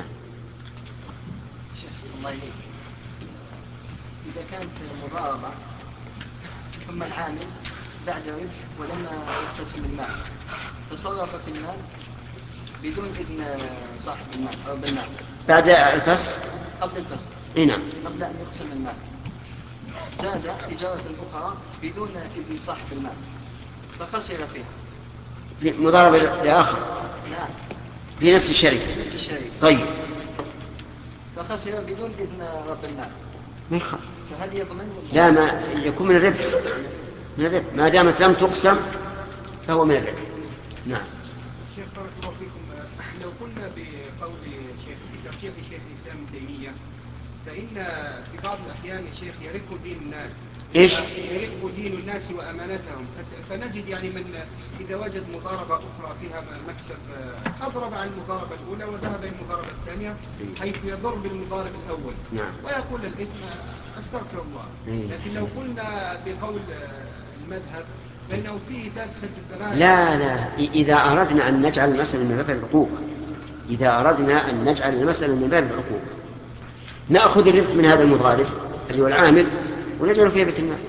الله إليك. إذا كانت مضاربة ثم العامل بعد ربح ولما يقتسم المال تصرف في المال بدون إذن صاحب المال أو بالمال بعد الفسخ، قبل الفسخ، نعم، قبل أن يقسم المال، زاد تجارة أخرى بدون إذن صاحب المال فخسر فيها مضاربة لآخر نعم في نفس الشركة. نفس الشركة. طيب، فخسر بدون إذن رب المال ما يخاف. فهل يضمن؟ لا، ما يكون من الربح، من الربح ما دامت لم تقسم فهو من الربح. نعم. شيخ بارك الله فيكم، لو قلنا بقول شيخ بترجيح شيخ الإسلام ابن تيمية فإن في بعض الأحيان يا شيخ يرق دين الناس، إيش؟ يرق دين الناس وأمانتهم، فنجد يعني من إذا وجد مضاربة أخرى فيها مكسب أضرب عن المضاربة الأولى وذهب إلى المضاربة الثانية حيث يضر بالمضارب الأول. نعم. ويقول الإثم أستغفر الله. لكن لو قلنا بقول المذهب فإنه فيه داد سد الذرائع. لا لا، إذا أردنا أن نجعل المسألة من باب العقوق، إذا أردنا أن نجعل المسألة من باب العقوق نأخذ الربح من هذا المضارب اللي هو العامل ونجعله في بيت المال.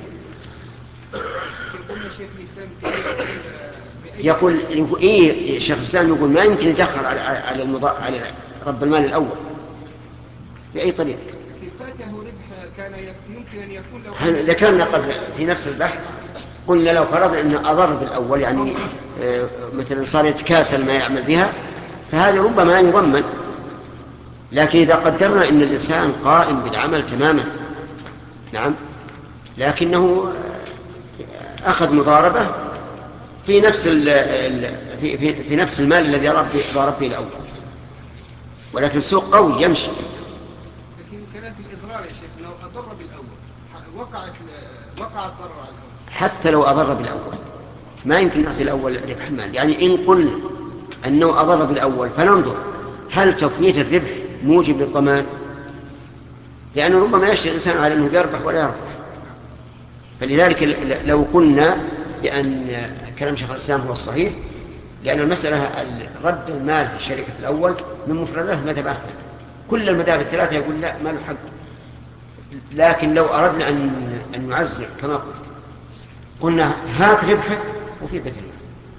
يقول يقول إيه الشيخ الإسلام يقول ما يمكن يدخل على على المضا... على رب المال الأول بأي طريقة. فاته ربح كان يمكن أن يكون لو ذكرنا قبل في نفس البحث قلنا لو فرضنا أنه أضر بالأول يعني آه مثلا صار يتكاسل ما يعمل بها فهذا ربما يضمن، لكن إذا قدرنا أن الإنسان قائم بالعمل تماما نعم لكنه أخذ مضاربة في نفس ال في, في, في نفس المال الذي ضارب به الأول، ولكن السوق قوي يمشي. لكن كلام في الإضرار يا شيخ لو أضر بالأول وقعت وقع الضرر على الأول. حتى لو أضر بالأول ما يمكن نعطي الأول ربح المال، يعني إن قلنا أنه أضر بالأول فننظر هل تفويت الربح موجب للضمان، لأنه ربما يشتري الإنسان على أنه يربح ولا يربح. فلذلك لو قلنا بأن كلام شيخ الإسلام هو الصحيح، لأن المسألة رد المال في الشركة الأول من مفردات مذهب أحمد، كل المذاهب الثلاثة يقول لا ما له حق. لكن لو أردنا أن أن نعزل كما قلت قلنا هات ربحك وفي بيت المال.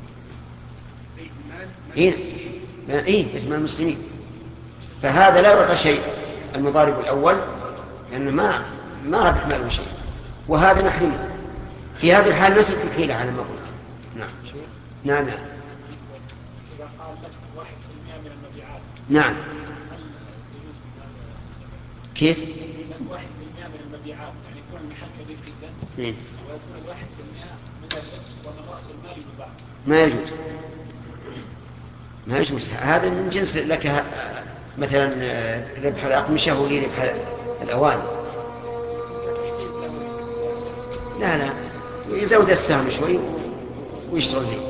إيه إيه بيت المال المسلمين، فهذا لا يعطى شيء المضارب الأول لأنه ما ما ربح ماله شيء، وهذا نحرمه. في هذه الحال نسلك الحيلة على ما قلت. نعم نعم نعم. إذا قال لك واحد في المئة من المبيعات نعم كيف؟ واحد في المئة من المبيعات، يعني يكون المحل كبير جدا إيه؟ ويكون الواحد في المئة مدلل ومن رأس المال يباع. ما يجوز، ما يجوز. هذا من جنس لك ه- مثلا ربح الأقمشة ولي ربح الأواني. لا لا، يزود السهم شوي ويشتغل زين.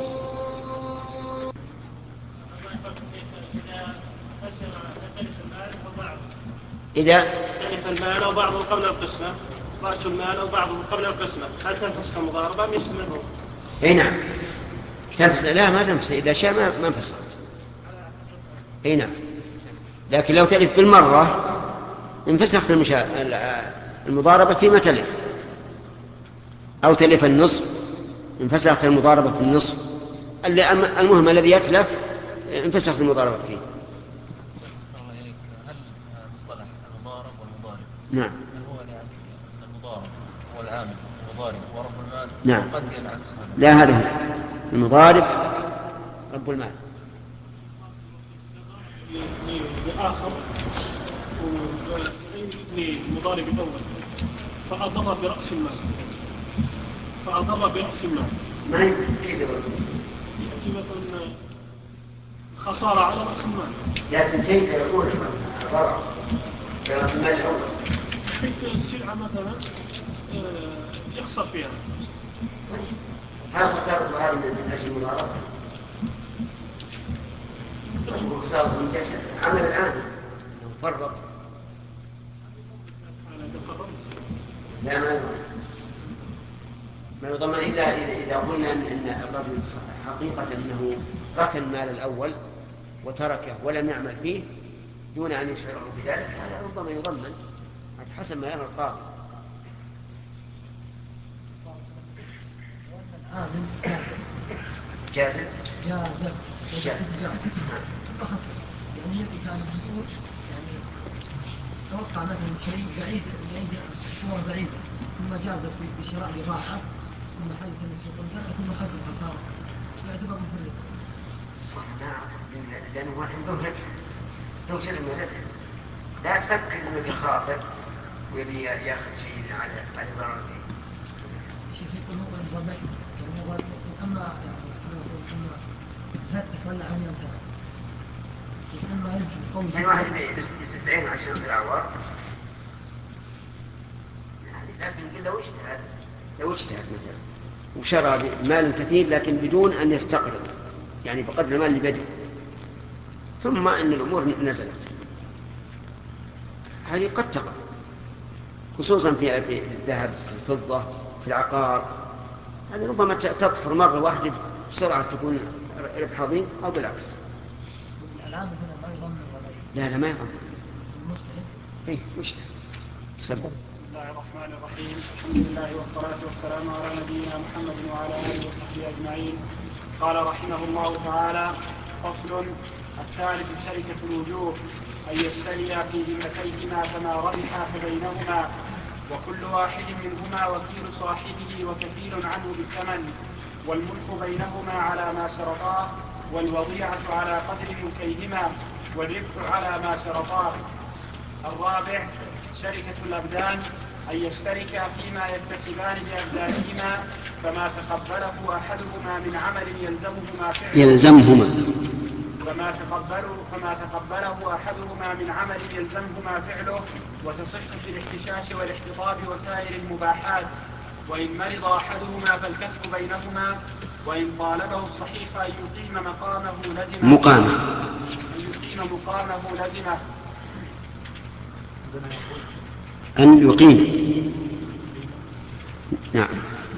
إذا تلف المال أو بعضه قبل القسمة، رأس المال أو بعضه قبل القسمة، هل تنفسخ المضاربة مثل منه؟ اي نعم تنفس. لا ما تنفس، إذا شاء ما ما انفسخت. اي نعم، لكن لو تلف بالمرة انفسخت المشا... المضاربة فيما تلف، أو تلف النصف انفسخت المضاربة في النصف. اللي المهم الذي يتلف انفسخت المضاربة فيه. هل مصطلح المضارب والمضارب نعم هل هو يعني المضارب هو العامل المضارب ورب المال؟ نعم. قد العكس هذا. لا، هذا هو المضارب رب المال. بآخر وغير مضارب الأول فأضر برأس المال فأضر برأس المال ما يمكن يأتي مثلا خسارة على رأس المال. لكن كيف يكون الضرر برأس المال الأول؟ حيث السلعة مثلا يخسر فيها. هل خسارة هذه من أجل المضاربة؟ خسارة من جهة عمل الآن فرط. لا ما يضمن، ما يضمن إلا إذا قلنا أن الرجل حقيقة أنه ركن المال الأول وتركه ولم يعمل فيه دون أن يشعره بذلك، هذا ربما يضمن حسب ما يرى القاضي. جازم جازم جازم فخسر يعني الذي كان يقول يعني توقع مثلا شيء بعيد بعيد الصورة بعيدة ثم جازت بشراء بضاعة ثم حل كان السوق انتهى ثم خسر خسارة يعتبر مفرط. لأنه عنده ربح، له شيء من الربح. لا تفكر إنه بخاطر ويبي ياخذ شيء على على ضرر فيه. شيء يقول هو الربح يعني هو أما يعني أما فتح ولا عمل انتهى. أما ربح قوي. يعني واحد بستين عشان يصير عوار. لكن لو اجتهد لو اجتهد مثلا وشرى بمال كثير لكن بدون أن يستقرض، يعني بقدر المال اللي بده، ثم أن الأمور نزلت، هذه قد تقع، خصوصا في الذهب، في الفضة، في العقار. هذه ربما تطفر مرة واحدة بسرعة تكون ربح عظيم، أو بالعكس. الآن مثلا ما يضمن ولا لا لا ما يضمن. المجتهد. إيه مجتهد. بسم الله الرحمن الرحيم. الحمد لله والصلاة والسلام على نبينا محمد وعلى آله وصحبه أجمعين. قال رحمه الله تعالى: فصل. الثالث شركة الوجوه، أن يشتريا في ذمتيهما فما ربحا فبينهما، وكل واحد منهما وكيل صاحبه وكفيل عنه بالثمن، والملك بينهما على ما شرطاه، والوضيعة على قدر ملكيهما، والربح على ما شرطاه. الرابع شركة الأبدان، أن يشتركا فيما يكتسبان بأبدانهما فما تقبله أحدهما من عمل يلزمهما فعله يلزمهما فما تقبله فما تقبله أحدهما من عمل يلزمهما فعله، وتصح في الاحتشاش والاحتطاب وسائر المباحات. وإن مرض أحدهما فالكسب بينهما، وإن طالبه الصحيح أن يقيم مقامه لزمه مقامه أن يقيم مقامه لزمه أن يقيم. نعم.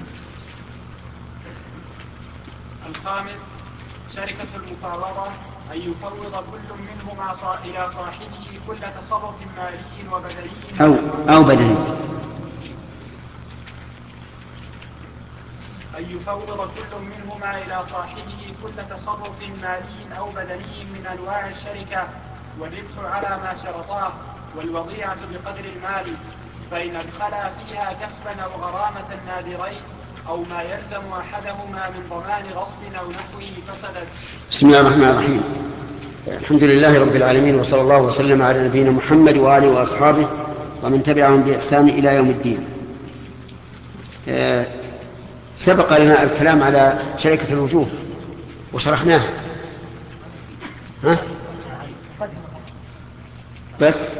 الخامس شركة المفاوضة، أن يفوض كل منهما إلى صاحبه كل تصرف مالي وبدني أو أو بدني أن يفوض كل منهما إلى صاحبه كل تصرف مالي أو بدني من أنواع الشركة، والربح على ما شرطاه، والوضيعة بقدر المال، فإن ادخلا فيها كسبا أو غرامة نادرين أو ما يلزم أحدهما من ضمان غصب أو نحوه فسدت. بسم الله الرحمن الرحيم. الحمد لله رب العالمين، وصلى الله وسلم على نبينا محمد وآله وأصحابه ومن تبعهم بإحسان إلى يوم الدين. سبق لنا الكلام على شركة الوجوه وشرحناها، ها؟ بس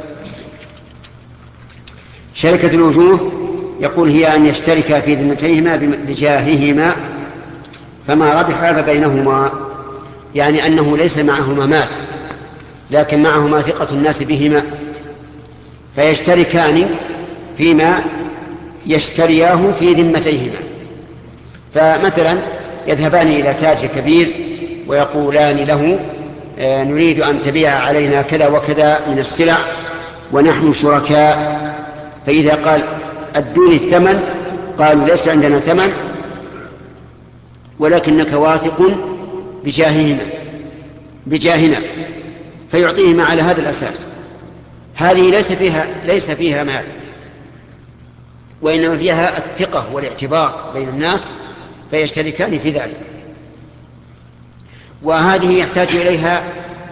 شركة الوجوه يقول هي أن يشترك في ذمتيهما بجاههما فما ربح فبينهما، يعني أنه ليس معهما مال لكن معهما ثقة الناس بهما، فيشتركان فيما يشترياه في ذمتيهما. فمثلا يذهبان إلى تاجر كبير ويقولان له نريد أن تبيع علينا كذا وكذا من السلع ونحن شركاء، فإذا قال أدوني الثمن قالوا ليس عندنا ثمن ولكنك واثق بجاههما بجاهنا، فيعطيهما على هذا الأساس. هذه ليس فيها ليس فيها مال، وإنما فيها الثقة والاعتبار بين الناس، فيشتركان في ذلك. وهذه يحتاج إليها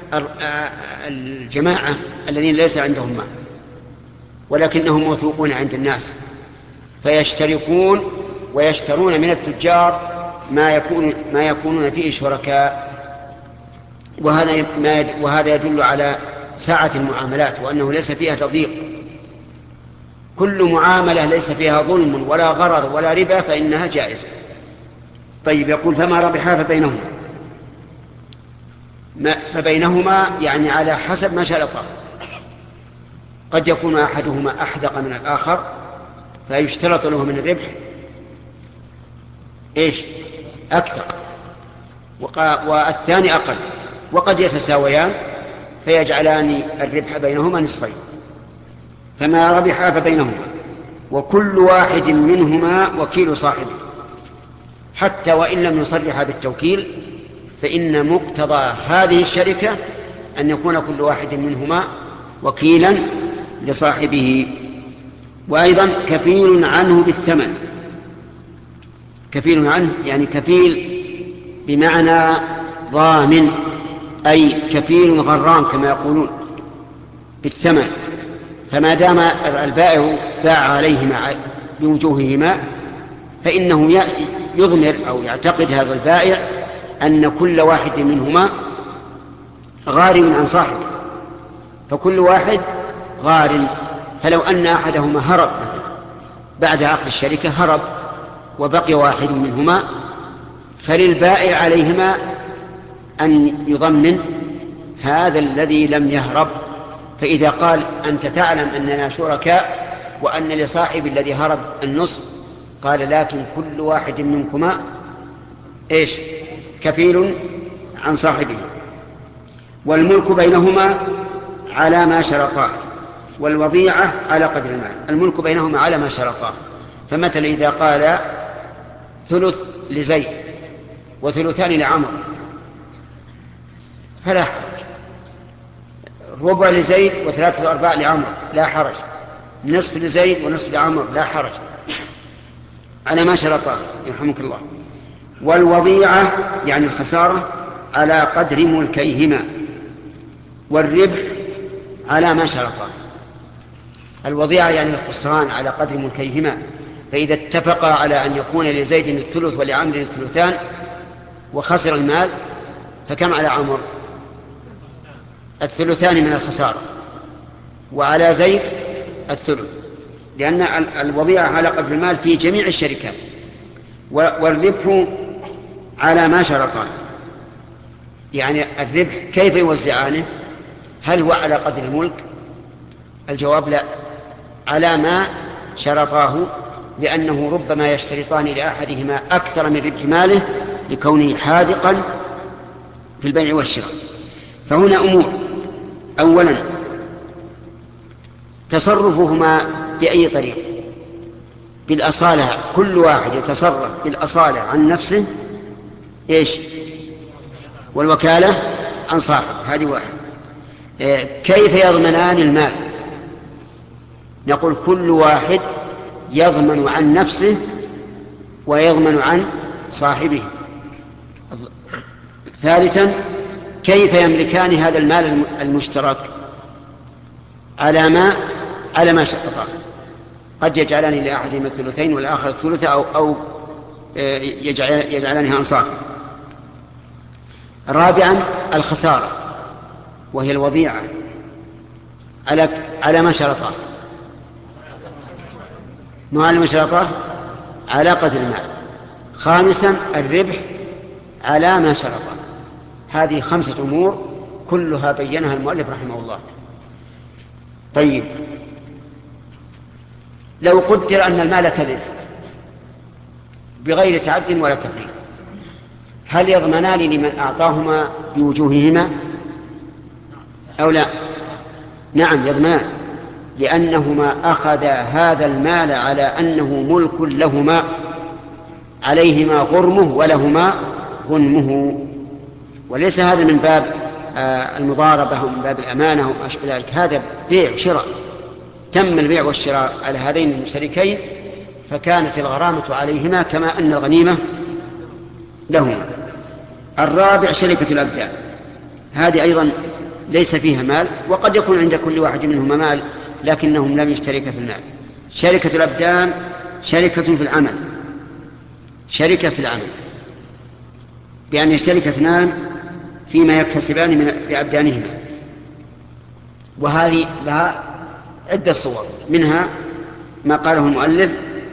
الجماعة الذين ليس عندهم مال ولكنهم موثوقون عند الناس، فيشتركون ويشترون من التجار ما يكون ما يكونون فيه شركاء. وهذا وهذا يدل على سعة المعاملات وأنه ليس فيها تضييق. كل معاملة ليس فيها ظلم ولا غرر ولا ربا فإنها جائزة. طيب، يقول فما ربحا فبينهما، فبينهما يعني على حسب ما شرطا. قد يكون أحدهما أحدق من الآخر فيشترط له من الربح إيش أكثر والثاني أقل، وقد يتساويان فيجعلان الربح بينهما نصفين. فما ربحا فبينهما وكل واحد منهما وكيل صاحبه، حتى وإن لم يصرح بالتوكيل فإن مقتضى هذه الشركة أن يكون كل واحد منهما وكيلا لصاحبه. وأيضا كفيل عنه بالثمن. كفيل عنه يعني كفيل بمعنى ضامن، أي كفيل غرام كما يقولون بالثمن. فما دام البائع باع عليهما بوجوههما فإنه يضمر أو يعتقد هذا البائع أن كل واحد منهما غارم عن صاحبه، فكل واحد غارم. فلو أن أحدهما هرب بعد عقد الشركة هرب وبقي واحد منهما فللبائع عليهما أن يضمن هذا الذي لم يهرب. فإذا قال أنت تعلم أننا شركاء وأن لصاحب الذي هرب النصف، قال لكن كل واحد منكما إيش كفيل عن صاحبه. والملك بينهما على ما شرطاه، والوضيعة على قدر المال. الملك بينهما على ما شرطاه. فمثلا إذا قال ثلث لزيد وثلثان لعمر فلا حرج، ربع لزيد وثلاثة أرباع لعمر لا حرج، نصف لزيد ونصف لعمر لا حرج، على ما شرطاه يرحمك الله. والوضيعة يعني الخسارة على قدر ملكيهما، والربح على ما شرطاه. الوضيعة يعني الخسران على قدر ملكيهما، فإذا اتفقا على أن يكون لزيد الثلث ولعمر الثلثان وخسر المال فكم على عمر؟ الثلثان من الخسارة، وعلى زيد الثلث، لأن الوضيعة على قدر المال في جميع الشركات. والربح على ما شرطان، يعني الربح كيف يوزعانه؟ هل هو على قدر الملك؟ الجواب لا، على ما شرطاه، لأنه ربما يشترطان لأحدهما أكثر من ربح ماله لكونه حاذقا في البيع والشراء. فهنا أمور: أولا تصرفهما بأي طريق، بالأصالة، كل واحد يتصرف بالأصالة عن نفسه إيش، والوكالة عن صاحب، هذه واحد. كيف يضمنان المال؟ نقول كل واحد يضمن عن نفسه ويضمن عن صاحبه. ثالثا كيف يملكان هذا المال المشترك؟ على ما على ما شرطا، قد يجعلان لأحدهما الثلثين والآخر الثلث أو, أو يجعل يجعلانها أنصافا. رابعا الخسارة وهي الوضيعة على على ما شرطه، ما على ما شرطه على قدر المال. خامسا الربح على ما شرطه. هذه خمسة أمور كلها بينها المؤلف رحمه الله. طيب، لو قدر أن المال تلف بغير تعد ولا تفريط، هل يضمنان لمن أعطاهما بوجوههما أو لا؟ نعم يضمنان، لأنهما أخذا هذا المال على أنه ملك لهما، عليهما غرمه ولهما غنمه، وليس هذا من باب المضاربة ومن باب الأمانة وما أشبه ذلك. هذا بيع وشراء، تم البيع والشراء على هذين المشتركين، فكانت الغرامة عليهما كما أن الغنيمة لهما. الرابع شركة الأبدان، هذه أيضا ليس فيها مال، وقد يكون عند كل واحد منهما مال لكنهم لم يشتركا في المال. شركة الأبدان شركة في العمل، شركة في العمل بأن يشترك اثنان فيما يكتسبان من بأبدانهما، وهذه لها عدة صور، منها ما قاله المؤلف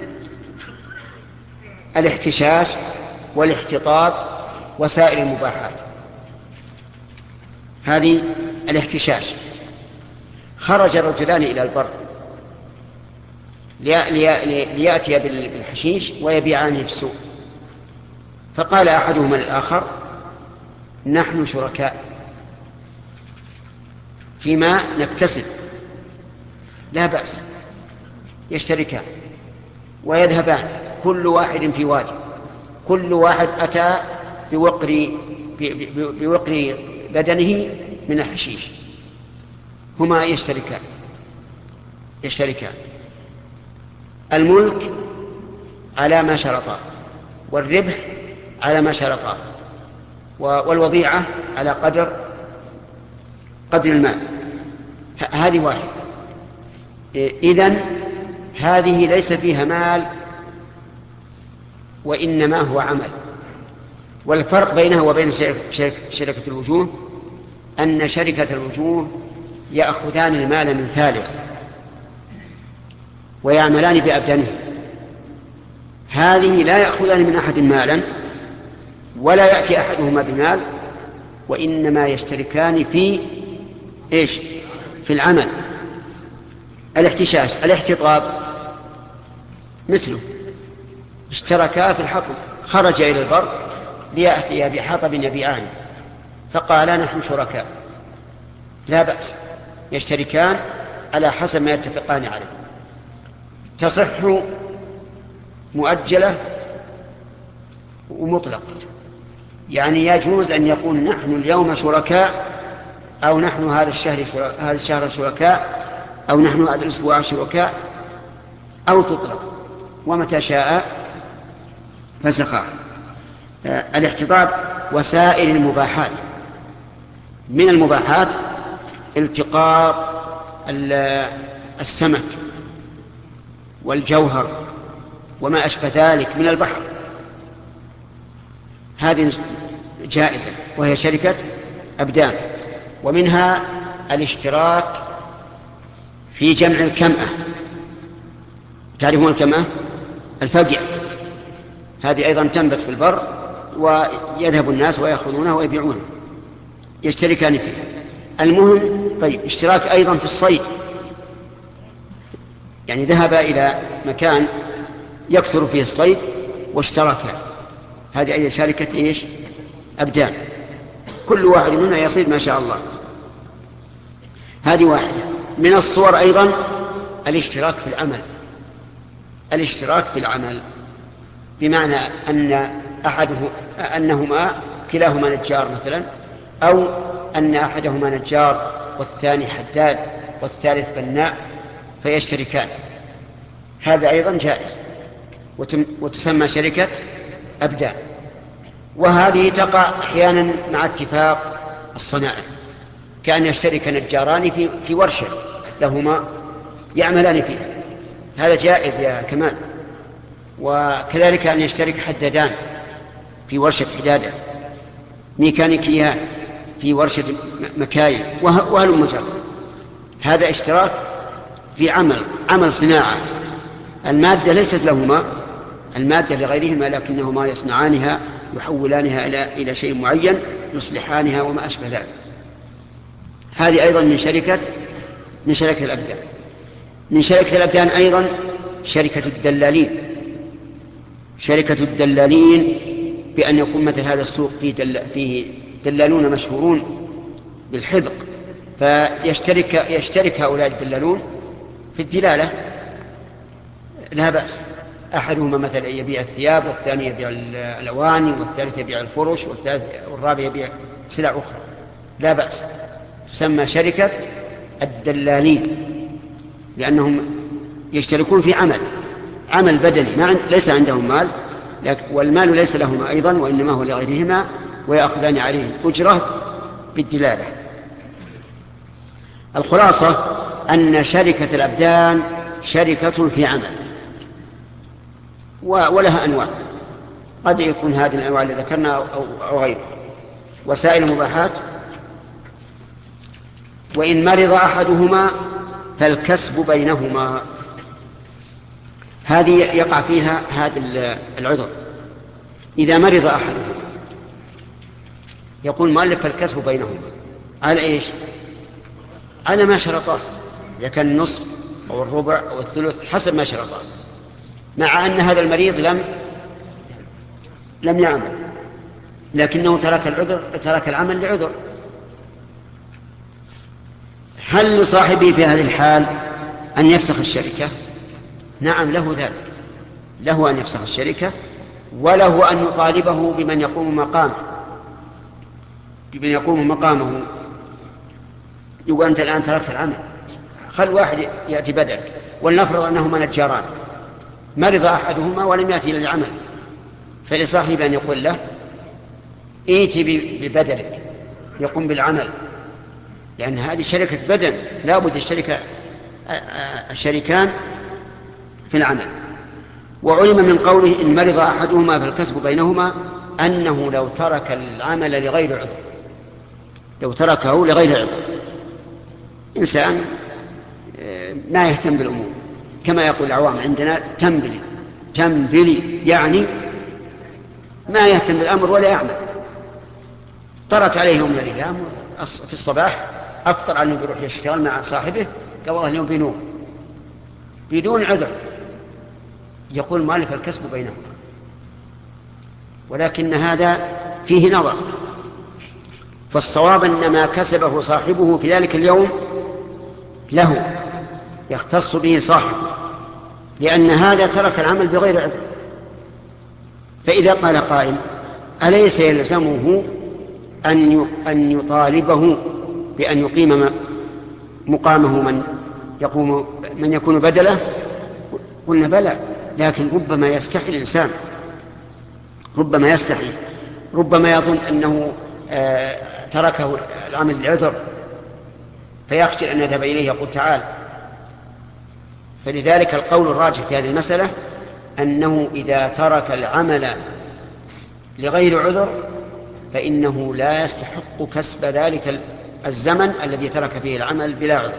الاحتشاش والاحتطاب وسائر المباحات. هذه الاحتشاش، خرج الرجلان إلى البر ليأتي بالحشيش ويبيعانه بالسوق، فقال أحدهما للآخر نحن شركاء فيما نكتسب، لا بأس، يشتركان ويذهبان كل واحد في وادي، كل واحد أتى بوقر بوقر بدنه من الحشيش، هما يشتركان يشتركان الملك على ما شرطا، والربح على ما شرطا، والوضيعة على قدر قدر المال. هذه واحدة. إذن هذه ليس فيها مال وإنما هو عمل. والفرق بينها وبين شركة الوجوه أن شركة الوجوه يأخذان المال من ثالث ويعملان بأبدانه، هذه لا يأخذان من أحد مالا ولا يأتي أحدهما بمال، وإنما يشتركان في إيش؟ في العمل. الاحتشاش الاحتطاب مثله، اشتركا في الحطب، خرج إلى البر ليأتي بحطب يبيعانه، فقالا نحن شركاء، لا بأس، يشتركان على حسب ما يتفقان عليه. تصح مؤجلة ومطلقة، يعني يجوز أن يقول نحن اليوم شركاء، أو نحن هذا الشهر شركاء، هذا الشهر شركاء، أو نحن هذا الأسبوع شركاء، أو تطلق ومتى شاء فسخا. الاحتطاب وسائر المباحات، من المباحات التقاط السمك والجوهر وما أشبه ذلك من البحر، هذه جائزة وهي شركة أبدان. ومنها الاشتراك في جمع الكمأة، تعرفون الكمأة؟ الفقع، هذه أيضا تنبت في البر ويذهب الناس ويأخذونها ويبيعونها، يشتركان فيها. المهم طيب اشتراك أيضا في الصيد، يعني ذهب إلى مكان يكثر فيه الصيد واشتركا، هذه أيضا شركة إيش؟ أبدان، كل واحد منها يصيد ما شاء الله. هذه واحدة. من الصور أيضا الاشتراك في العمل، الاشتراك في العمل بمعنى أن أحده أنهما كلاهما نجار مثلا، أو أن أحدهما نجار والثاني حداد والثالث بناء فيشتركان، هذا أيضا جائز وتسمى شركة أبدان. وهذه تقع أحيانا مع اتفاق الصنائع، كأن يشترك نجاران في في ورشة لهما يعملان فيها، هذا جائز يا كمال. وكذلك أن يشترك حدادان في ورشة حدادة، ميكانيكيان في ورشة مكاين، وهلم مجرد. هذا اشتراك في عمل عمل صناعة، المادة ليست لهما، المادة لغيرهما، لكنهما يصنعانها يحولانها إلى إلى شيء معين، يصلحانها وما أشبه ذلك. هذه أيضا من شركة من شركة الأبدان. من شركة الأبدان أيضا شركة الدلالين، شركة الدلالين بأن يكون مثل هذا السوق فيه, دل فيه دلالون مشهورون بالحذق، فيشترك يشترك هؤلاء الدلالون في الدلالة، لا بأس. أحدهما مثلا يبيع الثياب، والثاني يبيع الأواني، والثالث يبيع الفرش، والثالث والرابع يبيع سلع أخرى، لا بأس. تسمى شركة الدلالين، لأنهم يشتركون في عمل عمل بدني، ما ليس عندهم مال، والمال ليس لهما أيضا، وإنما هو لغيرهما، ويأخذان عليه أجرة بالدلالة. الخلاصة أن شركة الأبدان شركة في عمل، ولها أنواع، قد يكون هذه الأنواع اللي ذكرنا أو غيره. وسائل المباحات: وإن مرض أحدهما فالكسب بينهما. هذه يقع فيها هذا العذر. إذا مرض أحدهما يقول مؤلف فالكسب بينهما على إيش؟ على ما شرطاه، إذا كان النصف أو الربع أو الثلث حسب ما شرطاه، مع أن هذا المريض لم لم يعمل، لكنه ترك العذر ترك العمل لعذر. هل لصاحبه في هذه الحال أن يفسخ الشركة؟ نعم، له ذلك، له أن يفسخ الشركة، وله أن يطالبه بمن يقوم مقامه بمن يقوم مقامه يقول أنت الآن تركت العمل، خل واحد يأتي بدلك. ولنفرض أنهما نجاران، مرض أحدهما ولم يأتي إلى العمل، فلصاحبه أن يقول له ائتي ببدلك يقوم بالعمل، لأن هذه شركة بدن، لا بد الشركة الشريكان في العمل. وعلم من قوله إن مرض أحدهما فالكسب بينهما أنه لو ترك العمل لغير عذر، لو تركه لغير عذر. إنسان ما يهتم بالأمور، كما يقول العوام عندنا تنبلي تنبلي، يعني ما يهتم بالأمر ولا يعمل. طرت عليه يوم من الأيام في الصباح أفطر عنه بيروح يشتغل مع صاحبه، قال والله اليوم بنوم بدون عذر، يقول مؤلف الكسب بينهما. ولكن هذا فيه نظر، فالصواب أن ما كسبه صاحبه في ذلك اليوم له، يختص به صاحبه، لأن هذا ترك العمل بغير عذر. فإذا قال قائل أليس يلزمه أن أن يطالبه بأن يقيم مقامه من يقوم من يكون بدله؟ قلنا بلى، لكن ربما يستحي الإنسان، ربما يستحي، ربما يظن أنه آه تركه العمل العذر فيخشى أن يذهب إليه يقول تعال. فلذلك القول الراجح في هذه المسألة أنه إذا ترك العمل لغير عذر فإنه لا يستحق كسب ذلك الزمن الذي ترك فيه العمل بلا عذر.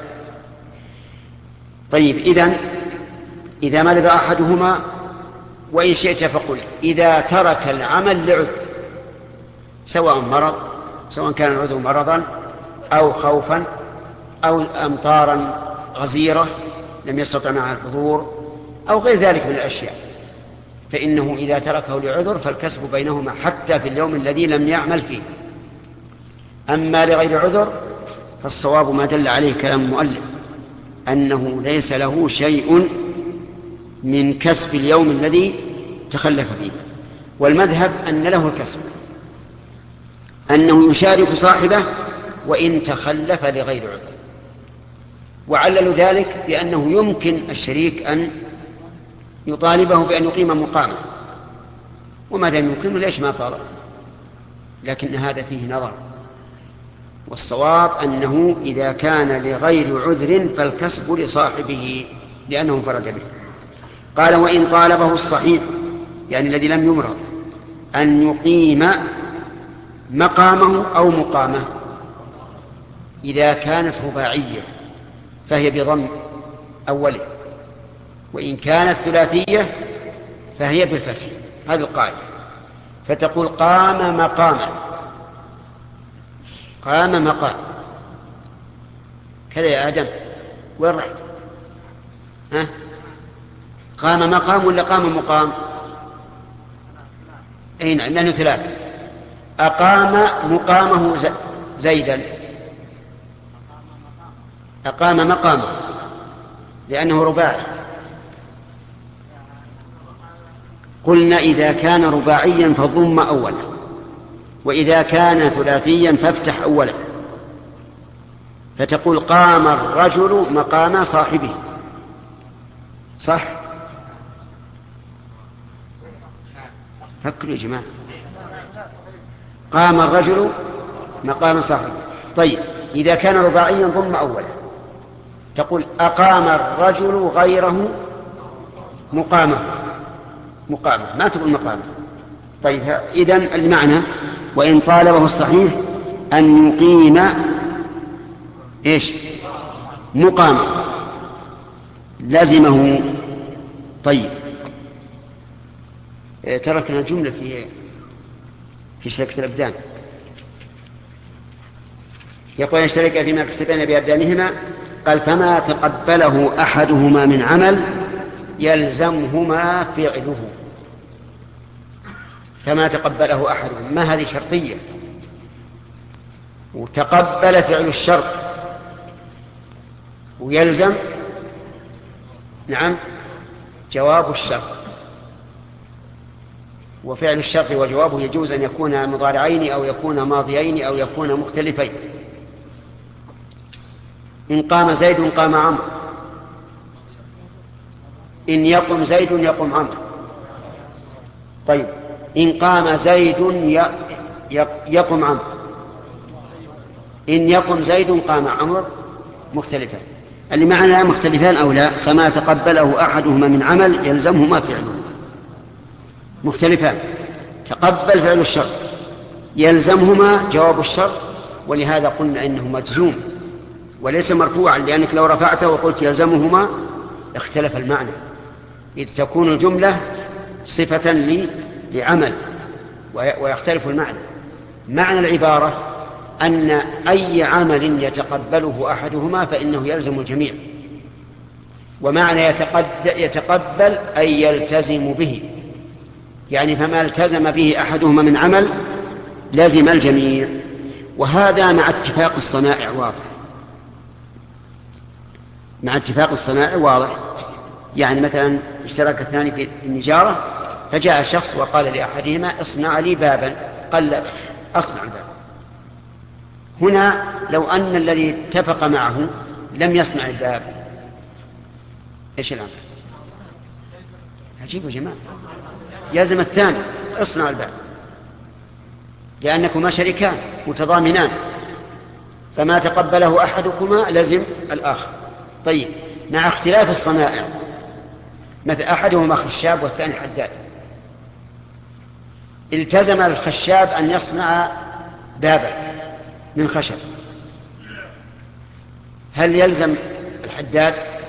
طيب، إذن إذا مرض أحدهما، وإن شئت فقل إذا ترك العمل لعذر، سواء مرض، سواء كان العذر مرضا أو خوفا أو أمطارا غزيرة لم يستطع معها الحضور أو غير ذلك من الأشياء، فإنه إذا تركه لعذر فالكسب بينهما حتى في اليوم الذي لم يعمل فيه. أما لغير عذر فالصواب ما دل عليه كلام المؤلف أنه ليس له شيء من كسب اليوم الذي تخلف فيه. والمذهب أن له الكسب، أنه يشارك صاحبه وإن تخلف لغير عذر، وعللوا ذلك بأنه يمكن الشريك أن يطالبه بأن يقيم مقامه، وما دام يمكنه ليش ما طالب؟ لكن هذا فيه نظر، والصواب أنه إذا كان لغير عذر فالكسب لصاحبه لأنه انفرد به. قال وإن طالبه الصحيح يعني الذي لم يمرض أن يقيم مقامه أو مقامه إذا كانت رباعية فهي بضم أوله، وإن كانت ثلاثية فهي بالفتح. هذه القاعدة. فتقول قام مقاما، قام مقام كذا يا آدم. وين رحت؟ ها؟ قام مقام ولا قام مقام؟ أي نعم لأنه ثلاثة. أقام مقامه زيدا، أقام مقامه لأنه رباعي. قلنا إذا كان رباعيا فضم أولا، وإذا كان ثلاثيا فافتح أولا. فتقول قام الرجل مقام صاحبه، صح؟ فكروا يا جماعة. قام الرجل مقام صاحبه. طيب إذا كان رباعيا ضم أولا، تقول أقام الرجل غيره مقامه، مقامه ما تقول مقامه. طيب إذن المعنى وإن طالبه الصحيح أن يقيم إيش؟ مقامه لازمه. طيب تركنا جملة في في شركة الأبدان. يقول يشترك فيما يكسبان بأبدانهما. قال فما تقبله أحدهما من عمل يلزمهما فعله. فما تقبله أحدهما، ما هذه شرطية، وتقبل فعل الشرط ويلزم نعم جواب الشرط. وفعل الشرط وجوابه يجوز أن يكون مضارعين أو يكون ماضيين أو يكون مختلفين. إن قام زيد قام عمرو، إن يقم زيد يقم عمرو. طيب إن قام زيد يقم عمرو، إن يقم زيد قام عمرو مختلفان. اللي معنا مختلفان أو لا. فما تقبله أحدهما من عمل يلزمهما فعله. مختلفان، تقبل فعل الشرط يلزمهما جواب الشرط، ولهذا قلنا إنه مجزوم وليس مرفوعا، لأنك لو رفعته وقلت يلزمهما اختلف المعنى، إذ تكون الجملة صفة لي لعمل ويختلف المعنى. معنى العبارة أن أي عمل يتقبله أحدهما فإنه يلزم الجميع. ومعنى يتقبل أي يلتزم به، يعني فما التزم به أحدهما من عمل لازم الجميع. وهذا مع اتفاق الصنائع واضح، مع اتفاق الصنائع واضح. يعني مثلا اشترك اثنان في النجارة، فجاء شخص وقال لأحدهما اصنع لي بابا، قال لا أصنع الباب. هنا لو أن الذي اتفق معه لم يصنع الباب إيش الأمر؟ عجيب يا جماعة. يلزم الثاني اصنع الباب، لأنكما شريكان متضامنان، فما تقبله أحدكما لزم الآخر. طيب مع اختلاف الصنائع، مثل أحدهما خشاب والثاني حداد، التزم الخشاب أن يصنع بابا من خشب، هل يلزم الحداد؟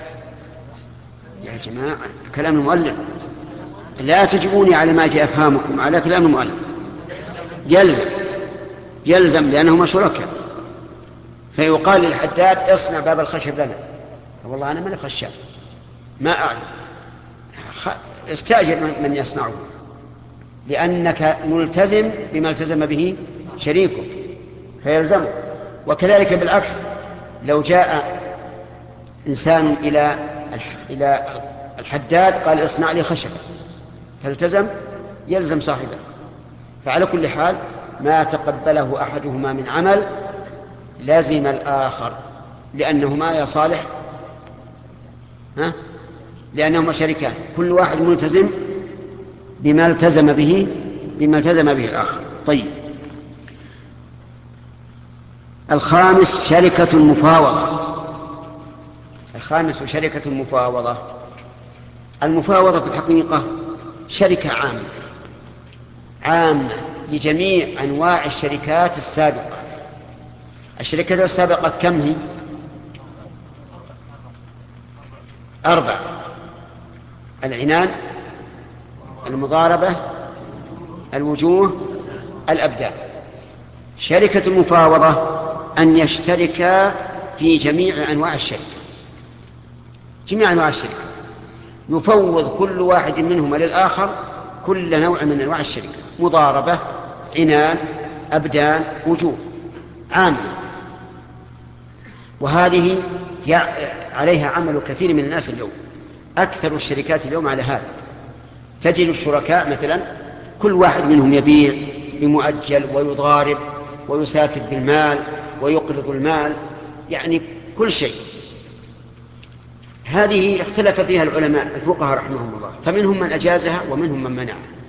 يا جماعة كلام المؤلف، لا تجبوني على ما في أفهامكم، على كلام المؤلف. يلزم يلزم لأنهما شركاء. فيقال للحداد اصنع باب الخشب لنا، والله أنا من خشاب ما أعلم، استأجر من يصنعه، لأنك ملتزم بما التزم به شريكه فيلزمه. وكذلك بالعكس، لو جاء إنسان إلى إلى الحداد قال اصنع لي خشبة فالتزم، يلزم صاحبه. فعلى كل حال ما تقبله أحدهما من عمل لازم الآخر، لأنهما يا صالح ها لأنهما شريكان، كل واحد ملتزم بما التزم به بما التزم به الآخر. طيب الخامس شركة المفاوضة. الخامس شركة المفاوضة. المفاوضة في الحقيقة شركة عامة عامة لجميع أنواع الشركات السابقة. الشركات السابقة كم هي؟ أربع: العنان، المضاربة، الوجوه، الأبدان. شركة المفاوضة أن يشتركا في جميع أنواع الشركة، جميع أنواع الشركة، يفوض كل واحد منهما للآخر كل نوع من أنواع الشركة: مضاربة، عنان، أبدان، وجوه، عامة. وهذه عليها عمل كثير من الناس اليوم. أكثر الشركات اليوم على هذا. تجد الشركاء مثلا كل واحد منهم يبيع بمؤجل ويضارب ويسافر بالمال ويقرض المال، يعني كل شيء. هذه اختلف فيها العلماء الفقهاء رحمهم الله، فمنهم من أجازها ومنهم من منعها.